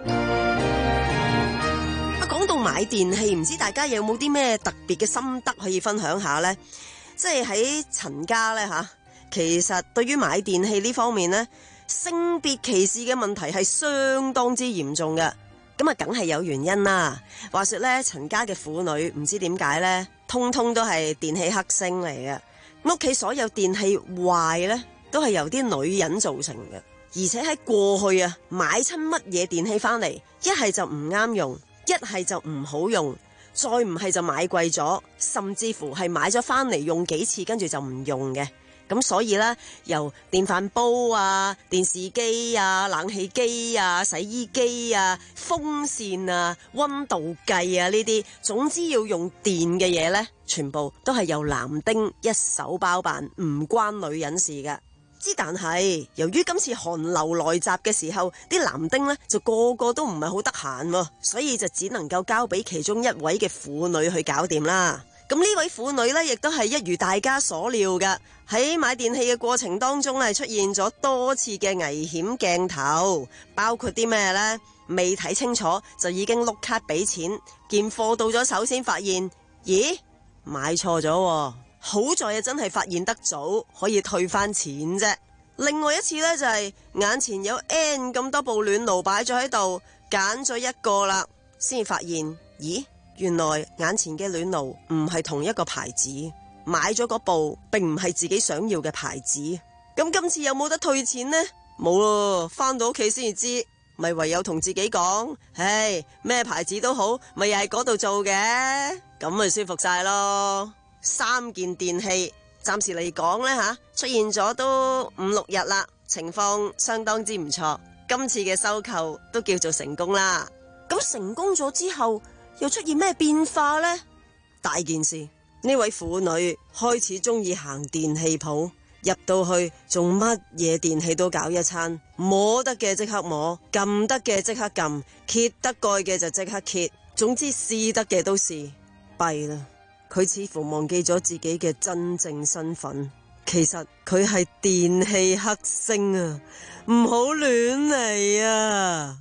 啊，講到買電器，唔知大家有冇啲咩特別嘅心得可以分享下呢？即係喺陳家呢，吓，其實對於買電器呢方面呢，性別歧視嘅問題係相當之嚴重嘅。咁啊，梗係有原因啦。話說咧，陳家嘅婦女唔知點解咧，通通都係電器黑星嚟嘅。屋企所有電器壞咧，都係由啲女人造成嘅。而且喺過去啊，買親乜嘢電器翻嚟，一係就唔啱用，一係就唔好用，再唔係就買貴咗，甚至乎係買咗翻嚟用幾次，跟住就唔用嘅。咁所以呢，由電飯煲啊、電視機啊、冷氣機啊、洗衣機啊、風扇啊、溫度計啊呢啲，總之要用電嘅嘢呢，全部都係由男丁一手包辦，唔關女人事嘅。之但係由於今次寒流來襲嘅時候，啲男丁呢就個個都唔係好得閒，所以就只能夠交俾其中一位嘅婦女去搞掂啦。咁呢位婦女呢，亦都係一如大家所料嘅，喺買電器嘅過程當中係出現咗多次嘅危險鏡頭，包括啲咩呢？未睇清楚就已經碌卡俾錢，件貨到咗手先發現，咦，買錯咗喎，好在啊真係發現得早，可以退翻錢啫。另外一次呢，就係眼前有 N 咁多部暖爐擺咗喺度，揀咗一個啦，先發現，咦，原來眼前嘅暖爐唔係同一個牌子，買咗嗰部並唔係自己想要嘅牌子。咁今次有冇得退錢呢？冇咯，返到屋企先至知，咪唯有同自己講，唉，咩牌子都好，咪又係嗰度做嘅，咁咪舒服晒咯。三件電器暫時嚟講呢，吓，出現咗都五六日啦，情況相當之唔錯。今次嘅收購都叫做成功啦。咁成功咗之後，又出現咩變化呢？大件事，呢位婦女開始中意行電器鋪，入到去做乜嘢電器都搞一餐，摸得嘅即刻摸，撳得嘅即刻撳，揭得蓋嘅就即刻揭，總之試得嘅都試。弊啦，佢似乎忘記咗自己嘅真正身份，其實佢係電器黑星啊！唔好亂嚟啊！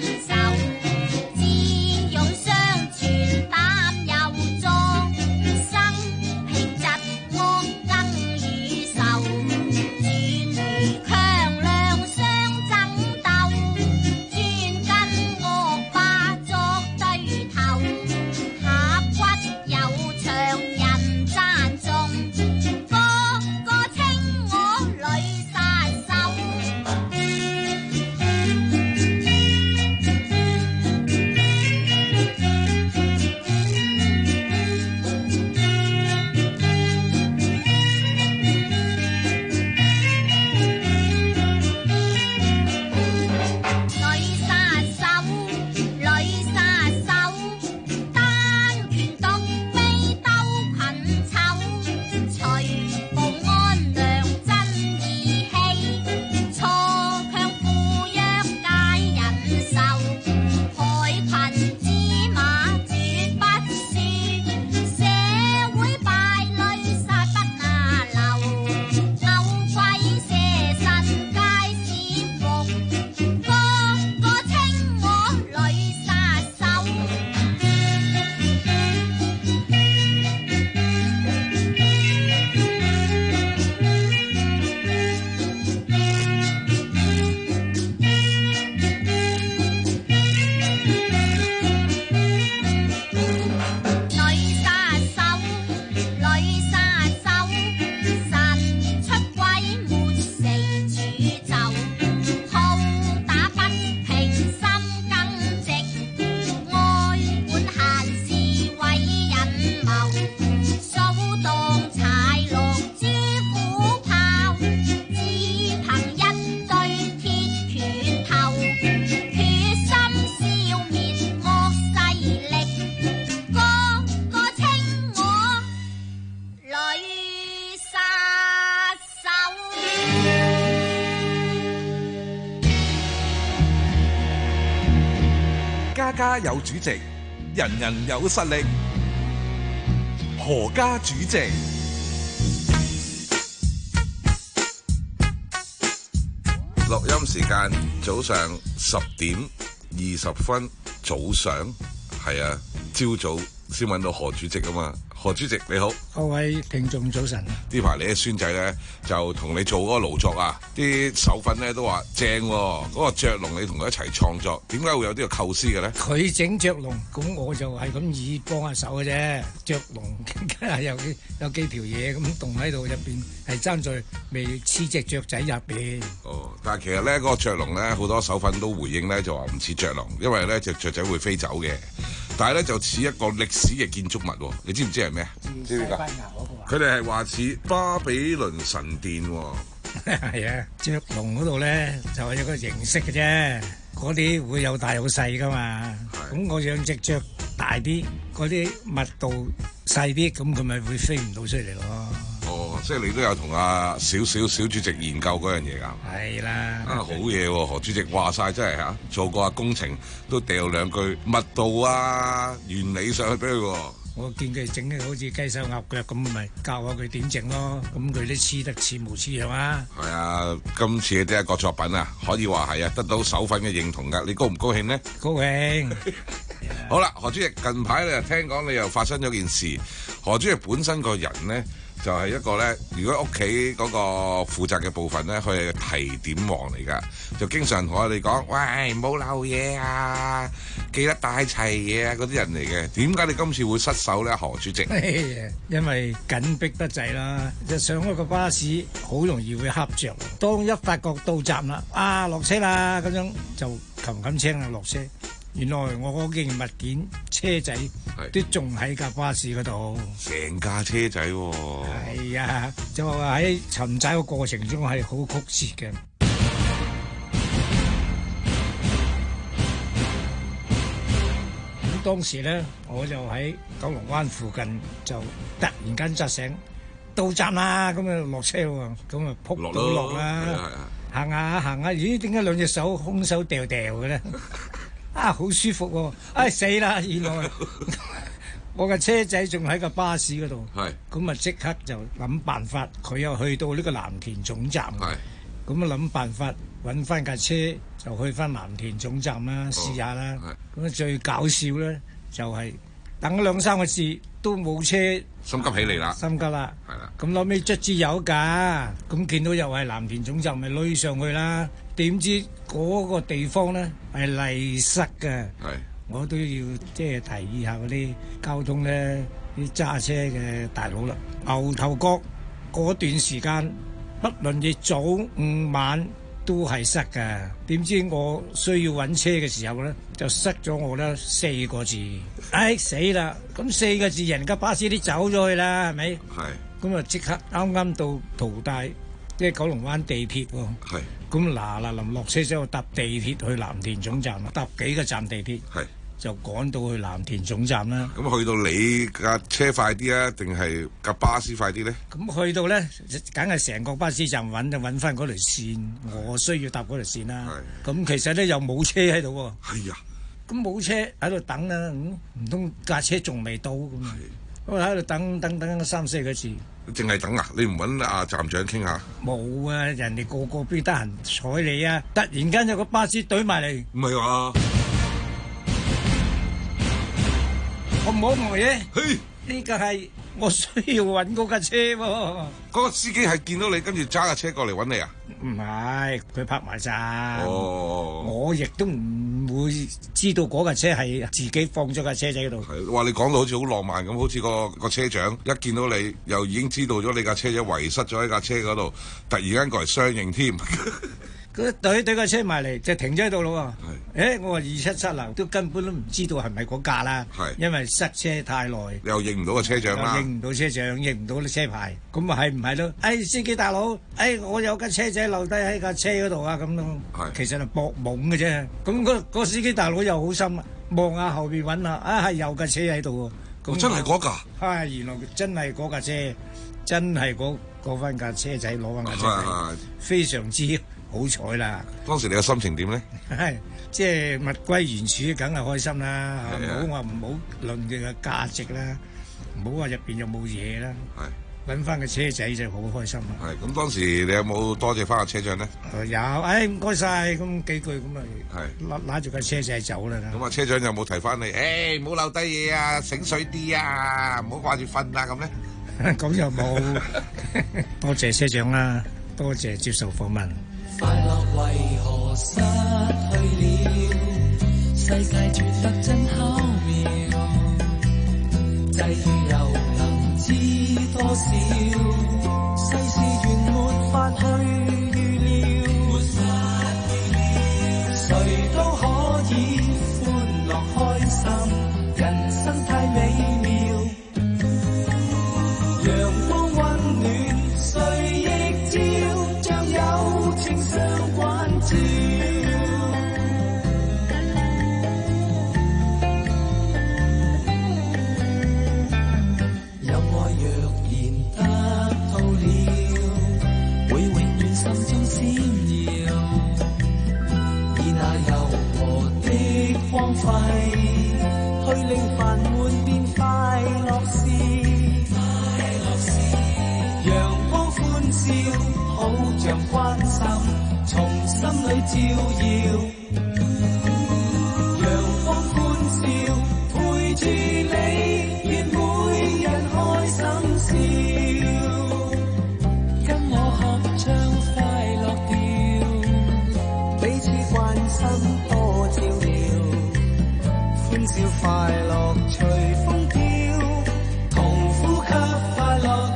智勇雙全膽又壯。 家有主席，人人有實力。何家主席。 錄音時間早上十點二十分，早上係啊，朝早先揾到何主席啊嘛。何主席你好， 各位聽眾早晨。 呢排你嘅孫仔咧就同你做嗰個勞作啊，啲手粉咧都話正喎、哦，嗰、那個雀龍你同佢一齊創作，點解會有呢個構思嘅咧？ 佢整雀龍，咁我就係咁以幫下手嘅啫。雀龍梗係有幾有幾條嘢咁棟喺度，入邊係爭在未黐隻雀仔入邊。 哦，但係其實咧嗰、那個雀龍咧好多手粉都回應咧就話唔似雀龍，因為咧隻雀仔會飛走嘅。但係咧就似一個歷史嘅建築物，你知唔知係咩？知唔知㗎？佢哋係話似巴比倫神殿喎。 係啊，雀龍嗰度咧就係一個形式嘅啫，嗰啲會有大有細噶嘛。咁我養隻雀大啲，嗰啲密度細啲，咁佢咪會飛唔到出嚟咯。 哦，即係你都有同阿小小小主席研究嗰樣嘢㗎？ 係啦。 啊，好嘢喎！何主席話晒真係嚇，做過下工程都掉兩句密度啊、原理上去俾佢喎。 我見佢整嘅好似雞手鴨腳咁，咪教下佢點整咯。咁佢都黐得似模似樣啊。 係啊，今次嘅第一個作品啊，可以話係啊，得到手粉嘅認同㗎。你高唔高興呢？ 高興。 好啦，何主席近排咧聽講你又發生咗件事。何主席本身個人咧就係、是、一個咧，如果屋企嗰個負責嘅部分咧，佢係提點王嚟㗎，就經常同我哋講：喂，冇漏嘢啊，記得帶齊嘢啊，嗰啲人嚟嘅。點解你今次會失手咧，何主席？ 因為緊迫得滯啦，就上一個巴士好容易會恰着。當一發覺到站啦，啊落車啦咁樣就冚冚聲啊落車。原來我嗰件物件車仔都仲喺架巴士嗰度， 成架車仔喎、哦。 係啊，就話喺尋找嘅過程中係好曲折嘅。咁當時咧，我就喺九龍灣附近就突然間扎醒，到站啦，咁啊落車喎，咁啊撲到落啦，行下行下，咦？點解兩隻手空手掉掉嘅咧？啊，好舒服喎、啊！唉、哎，死啦！原來我嘅車仔仲喺個巴士嗰度，咁啊即刻就諗辦法。佢又去到呢個藍田總站，咁啊諗辦法揾翻架車就去翻藍田總站啦，試下啦。咁啊最搞笑咧就係、是、等咗兩三個字都冇車， 心急起嚟啦， 心急啦，係啦。咁攞尾卒之有㗎，咁見到又係藍田總站，咪攆上去啦。點知嗰個地方咧係泥塞嘅，我都要即係提議下嗰啲交通咧啲揸車嘅大佬啦。牛頭角嗰段時間，不論你早午晚都係塞㗎。點知我需要揾車嘅時候咧，就塞咗我咧四個字，唉死啦！咁四個字人家巴士都走咗去啦，係咪？係。咁啊即刻啱啱到淘大，即係九龍灣地鐵喎。係。咁嗱嗱臨落車之後搭地鐵去藍田總站啦，搭幾個站地鐵，就趕到去藍田總站啦。 咁去到你架車快啲啊，定係架巴士快啲咧？ 咁去到咧，梗係成個巴士站揾就揾翻嗰條線，我需要搭嗰條線啦。咁其實咧又冇車喺度喎。係啊。咁冇車喺度等啦，唔通架車仲未到咁啊？我喺度等等等三四個字。 淨係等啊！你唔揾阿站長傾下？ 冇啊！人哋個個邊得閒睬你啊！突然間有個巴士懟埋嚟， 唔係話我唔好唔嘢。嘿，呢個係我需要揾嗰架車喎。 嗰個司機係見到你跟住揸架車過嚟揾你啊？ 唔係，佢拍埋站。 哦， 我亦都唔會知道嗰架車係自己放咗架車仔嗰度。 係話你講到好似好浪漫咁，好似個個車長一見到你，又已經知道咗你架車仔遺失咗喺架車嗰度，突然間過嚟相認添。 佢懟懟架車埋嚟就停咗喺度咯喎。誒，我話二七七樓都根本都唔知道係咪嗰架啦，因為塞車太耐。 你又認唔到個車長啦， 認唔到車長，認唔到車牌，咁咪係唔係咯？誒，司機大佬，誒，我有架車仔留低喺架車嗰度啊，咁咯。其實係搏懵嘅啫。咁嗰嗰司機大佬又好心，望下後邊揾下，啊係有架車喺度喎。 真係嗰架？ 係原來真係嗰架車，真係嗰嗰翻架車仔攞翻架車仔，非常之好彩啦！ 當時你嘅心情點咧？ 係即係物歸原處，梗係開心啦！唔好話唔好論佢嘅價值啦，唔好話入邊有冇嘢啦。係揾翻個車仔就好開心啦。 係咁，當時你有冇多謝翻個車長咧？ 有，誒唔該晒，咁幾句咁咪拉拉住架車仔走啦。 咁啊，車長有冇提翻你？誒唔好留低嘢啊，醒水啲啊，唔好掛住瞓啊咁咧？ 咁又冇，多謝車長啦，多謝接受訪問。 快樂為何失去了？世界轉得真巧妙，際遇又能知多少？世事原沒法去預料，沒法預料，誰都可以歡樂開心，人生太美妙。陽光溫暖，誰亦照，將友情相關照。有愛若然得到了，會永遠心中閃耀。以那柔和的光輝，去令煩悶變快樂事。陽光歡笑，好像關心，從心裏照耀。陽光歡笑，陪住你，願每人開心笑。跟我合唱快樂調，彼此關心多照料，歡笑快樂隨風飄，同呼吸快樂。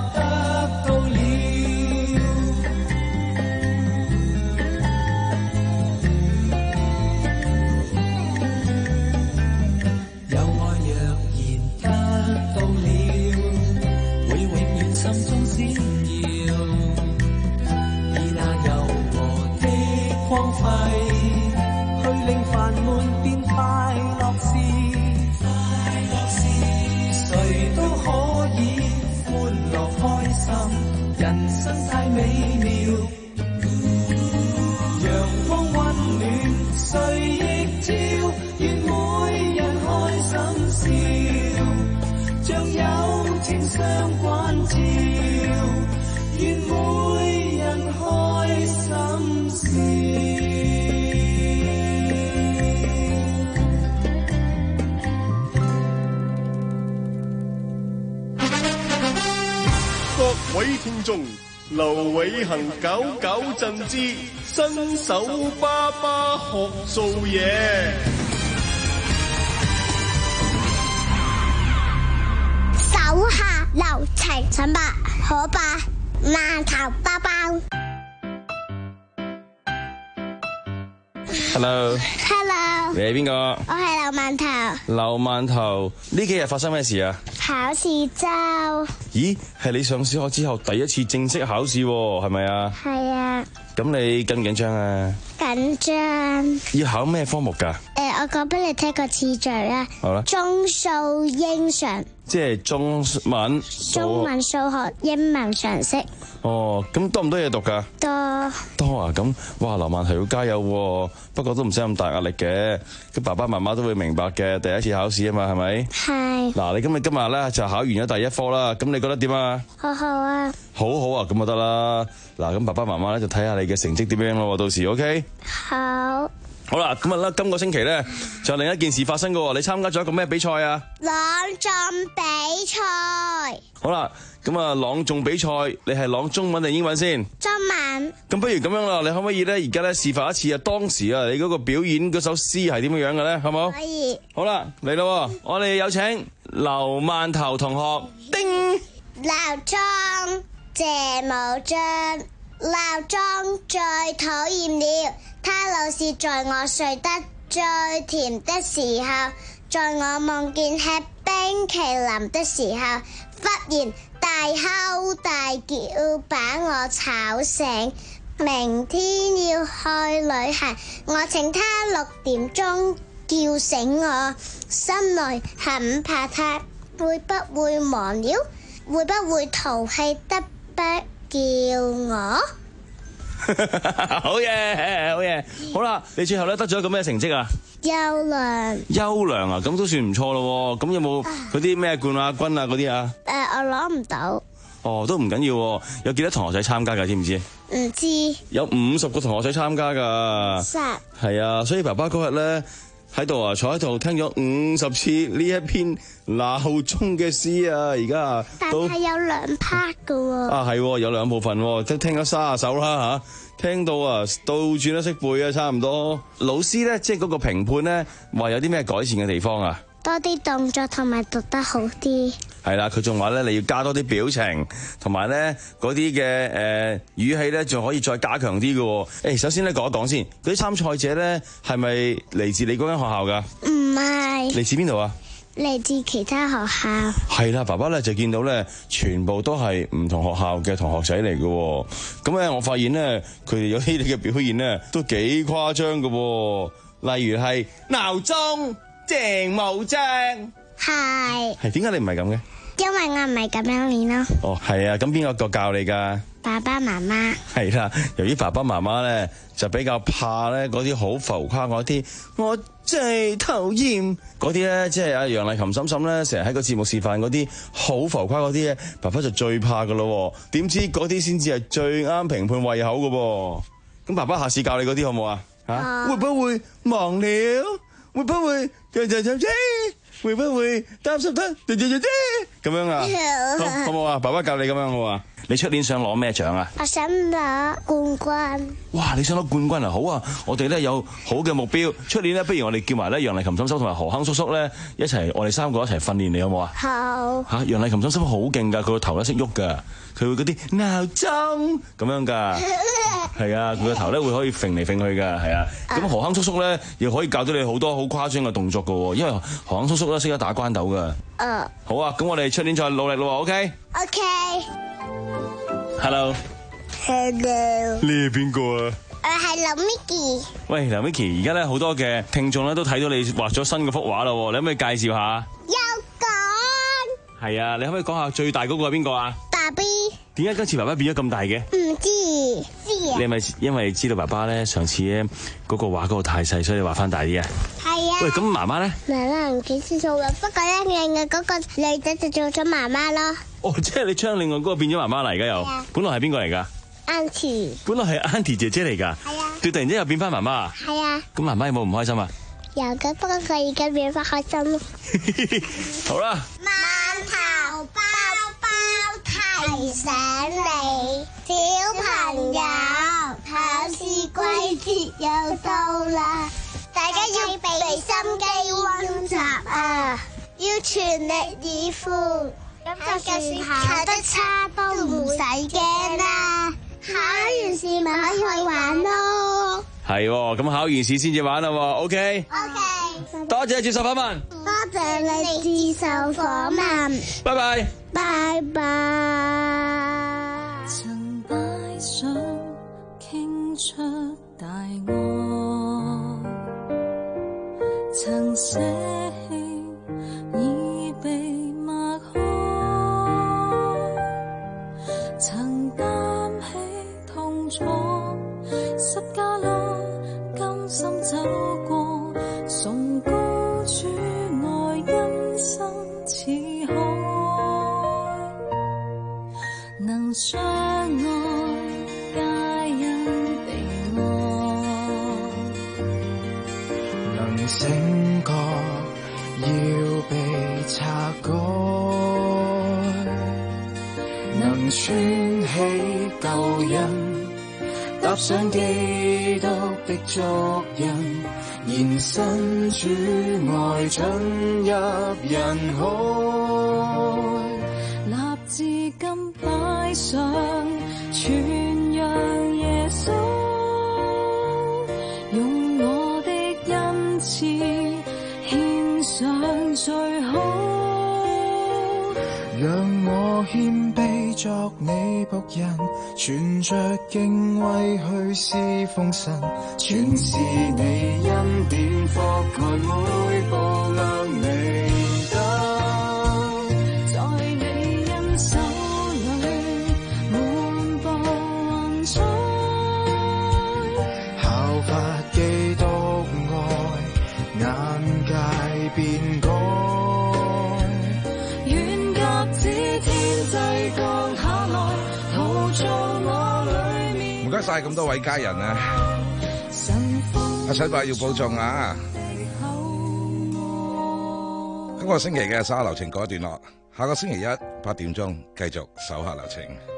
人生太美妙，陽光溫暖，誰亦照，願每人開心笑，將友情相關照，願每人開心笑。 各位聽眾，劉偉恒搞搞震之新手爸爸學做嘢。 手下留情，陳伯可伯饅頭包包。 Hello。Hello。你係邊個？ 我係劉饅頭。 劉饅頭，呢幾日發生咩事啊？ 考試周。 咦，係你上小學之後第一次正式考試喎，係咪啊？ 係啊。 咁你緊唔緊張啊？ 緊張。 要考咩科目㗎？ 誒，我講俾你聽個次序啦。 好啦。 中數英常。即係中文。 中文、數學、英文、常識。 哦，咁多唔多嘢讀㗎？ 多。 多啊，咁哇，劉饅頭要加油喎。不過都唔使咁大壓力嘅，咁爸爸媽媽都會明白嘅。第一次考試啊嘛，係咪？係。嗱，你今日今日咧就考完咗第一科啦，咁你覺得點啊？好好啊。好好啊，咁就得啦。嗱，咁爸爸媽媽咧就睇下你嘅成績點樣咯，到時 OK？好。好啦，咁啊咧，今個星期咧就有另一件事發生噶喎。你參加咗一個咩比賽啊？朗誦比賽。好啦，咁啊朗誦比賽，你係朗中文定英文先？中文。咁不如咁樣啦，你可唔可以咧而家咧示範一次啊？當時啊，你嗰個表演嗰首詩係點樣樣嘅咧？好冇？可以。好啦，嚟咯，我哋有請劉饅頭同學。叮。鬧鐘，謝武將。鬧鐘最討厭了，它老是在我睡得最甜的時候，在我夢見吃冰淇淋的時候，忽然大吼大叫把我吵醒。明天要去旅行，我請他六點鐘叫醒我，心內很怕他會不會忘了，會不會淘氣得不叫我？ 好嘢，好嘢，好啦，你最後咧得咗一個咩成績啊？ 優良。 優良啊，咁都算唔錯咯。咁有冇嗰啲咩冠亞軍啊嗰啲啊？ 誒、呃，我攞唔到。 哦，都唔緊要，有幾多同學仔參加㗎？知唔知？ 唔知。 有五十個同學仔參加㗎。 十。係啊，所以爸爸嗰日咧喺度啊，坐喺度聽咗五十次呢一篇鬧鐘嘅詩啊，而家啊， 但係有兩 part 㗎喎。啊， 係，有兩部分，都聽咗卅首啦吓，聽到啊，倒轉都識背啊，差唔多。老師咧，即係嗰個評判咧，話有啲咩改善嘅地方啊？ 多啲動作同埋讀得好啲。 係啦，佢仲話咧，你要加多啲表情，同埋咧嗰啲嘅誒語氣咧，仲可以再加強啲嘅。誒，首先咧講一講先，嗰啲參賽者咧係咪嚟自你嗰間學校噶？ 唔係。嚟自邊度啊？ 嚟自其他學校。 係啦，爸爸咧就見到咧，全部都係唔同學校嘅同學仔嚟嘅。咁咧，我發現咧，佢哋有啲嘅表現咧都幾誇張嘅。例如係鬧鐘正冇正， 係。 係點解你唔係咁嘅？ 因為我唔係咁樣練咯。 哦，係啊，咁邊個個教你噶？ 爸爸媽媽。 係啦，由於爸爸媽媽咧就比較怕咧嗰啲好浮誇嗰啲，我真係討厭嗰啲咧，即係阿楊麗琴嬸嬸咧成日喺個節目示範嗰啲好浮誇嗰啲咧，爸爸就最怕噶咯。點知嗰啲先至係最啱評判胃口噶噃。咁爸爸下次教你嗰啲好唔好啊？吓，會不會忘了？會不會會不會擔心得咁樣啊？好，好唔好啊？爸爸教你咁樣好啊？你出年想攞咩獎啊？ 我想攞冠軍。 哇！你想攞冠軍啊？好啊！我哋咧有好嘅目標，出年咧不如我哋叫埋咧楊麗琴嬸嬸同埋何亨叔叔咧一齊，我哋三個一齊訓練你好唔好啊？ 好。吓， 楊麗琴嬸嬸好勁噶，佢個頭咧識喐噶，佢會嗰啲鬧鐘咁樣噶，係啊，佢個頭咧會可以揈嚟揈去噶，係啊。咁何亨叔叔咧又可以教到你好多好誇張嘅動作噶，因為何亨叔叔咧識得打關斗噶。嗯。好啊，咁我哋出年再努力咯 ，OK？OK。Hello。 Hello。 你係邊個啊？ 我係劉 Micky。 喂，劉 Micky，而家咧好多嘅聽眾咧都睇到你畫咗新嘅幅畫啦，你可唔可以介紹下？ 有講。 係啊，你可唔可以講下最大嗰個係邊個啊？ 爸 B。 點解今次爸爸變咗咁大嘅？ 唔知。知啊。 你係咪因為知道爸爸咧上次咧嗰個畫嗰個太細，所以畫翻大啲啊？ 係啊。 喂，咁媽媽咧？ 媽媽唔幾次做嘅，不過咧另外嗰個女仔就做咗媽媽咯。 哦，即係你將另外嗰個變咗媽媽嚟，而家又，本來係邊個嚟噶 ？Auntie。本來係 Auntie 姐姐嚟噶。係啊。佢突然之間又變翻媽媽。係啊。咁媽媽有冇唔開心啊？ 有嘅，不過佢而家變翻開心咯。 好啦。 饅頭包包提醒你，小朋友，考試季節又到啦，大家要俾心機溫習啊，要全力以赴。咁就算考得差都唔使驚啦，考完試咪可以去玩咯。 係，咁考完試先至玩啦 ，OK？OK。多謝接受訪問。 多謝你接受訪問。 拜拜。 拜拜。 曾擺上傾出大愛，曾捨棄已被抹開，曾擔起痛楚十架路，甘心走過，崇高主愛因生似海，能相愛皆因被愛， 能醒覺要被拆改，能穿起舊印，踏上基督的足印，延伸主愛進入人海， 立志今擺上傳揚耶穌，用我的恩賜獻上最好， 讓我謙卑作你僕人，存着敬畏去侍奉神，全是你恩典覆蓋每步亮明燈， 在你恩手裏滿布雲彩， 法基督愛，眼界變改。 願鴿子天際降下來，陶造我裏面。 唔該晒咁多位家人啊！阿陳伯要保重啊！今個星期嘅守下留情告一段落，下個星期一八點鐘繼續守下留情。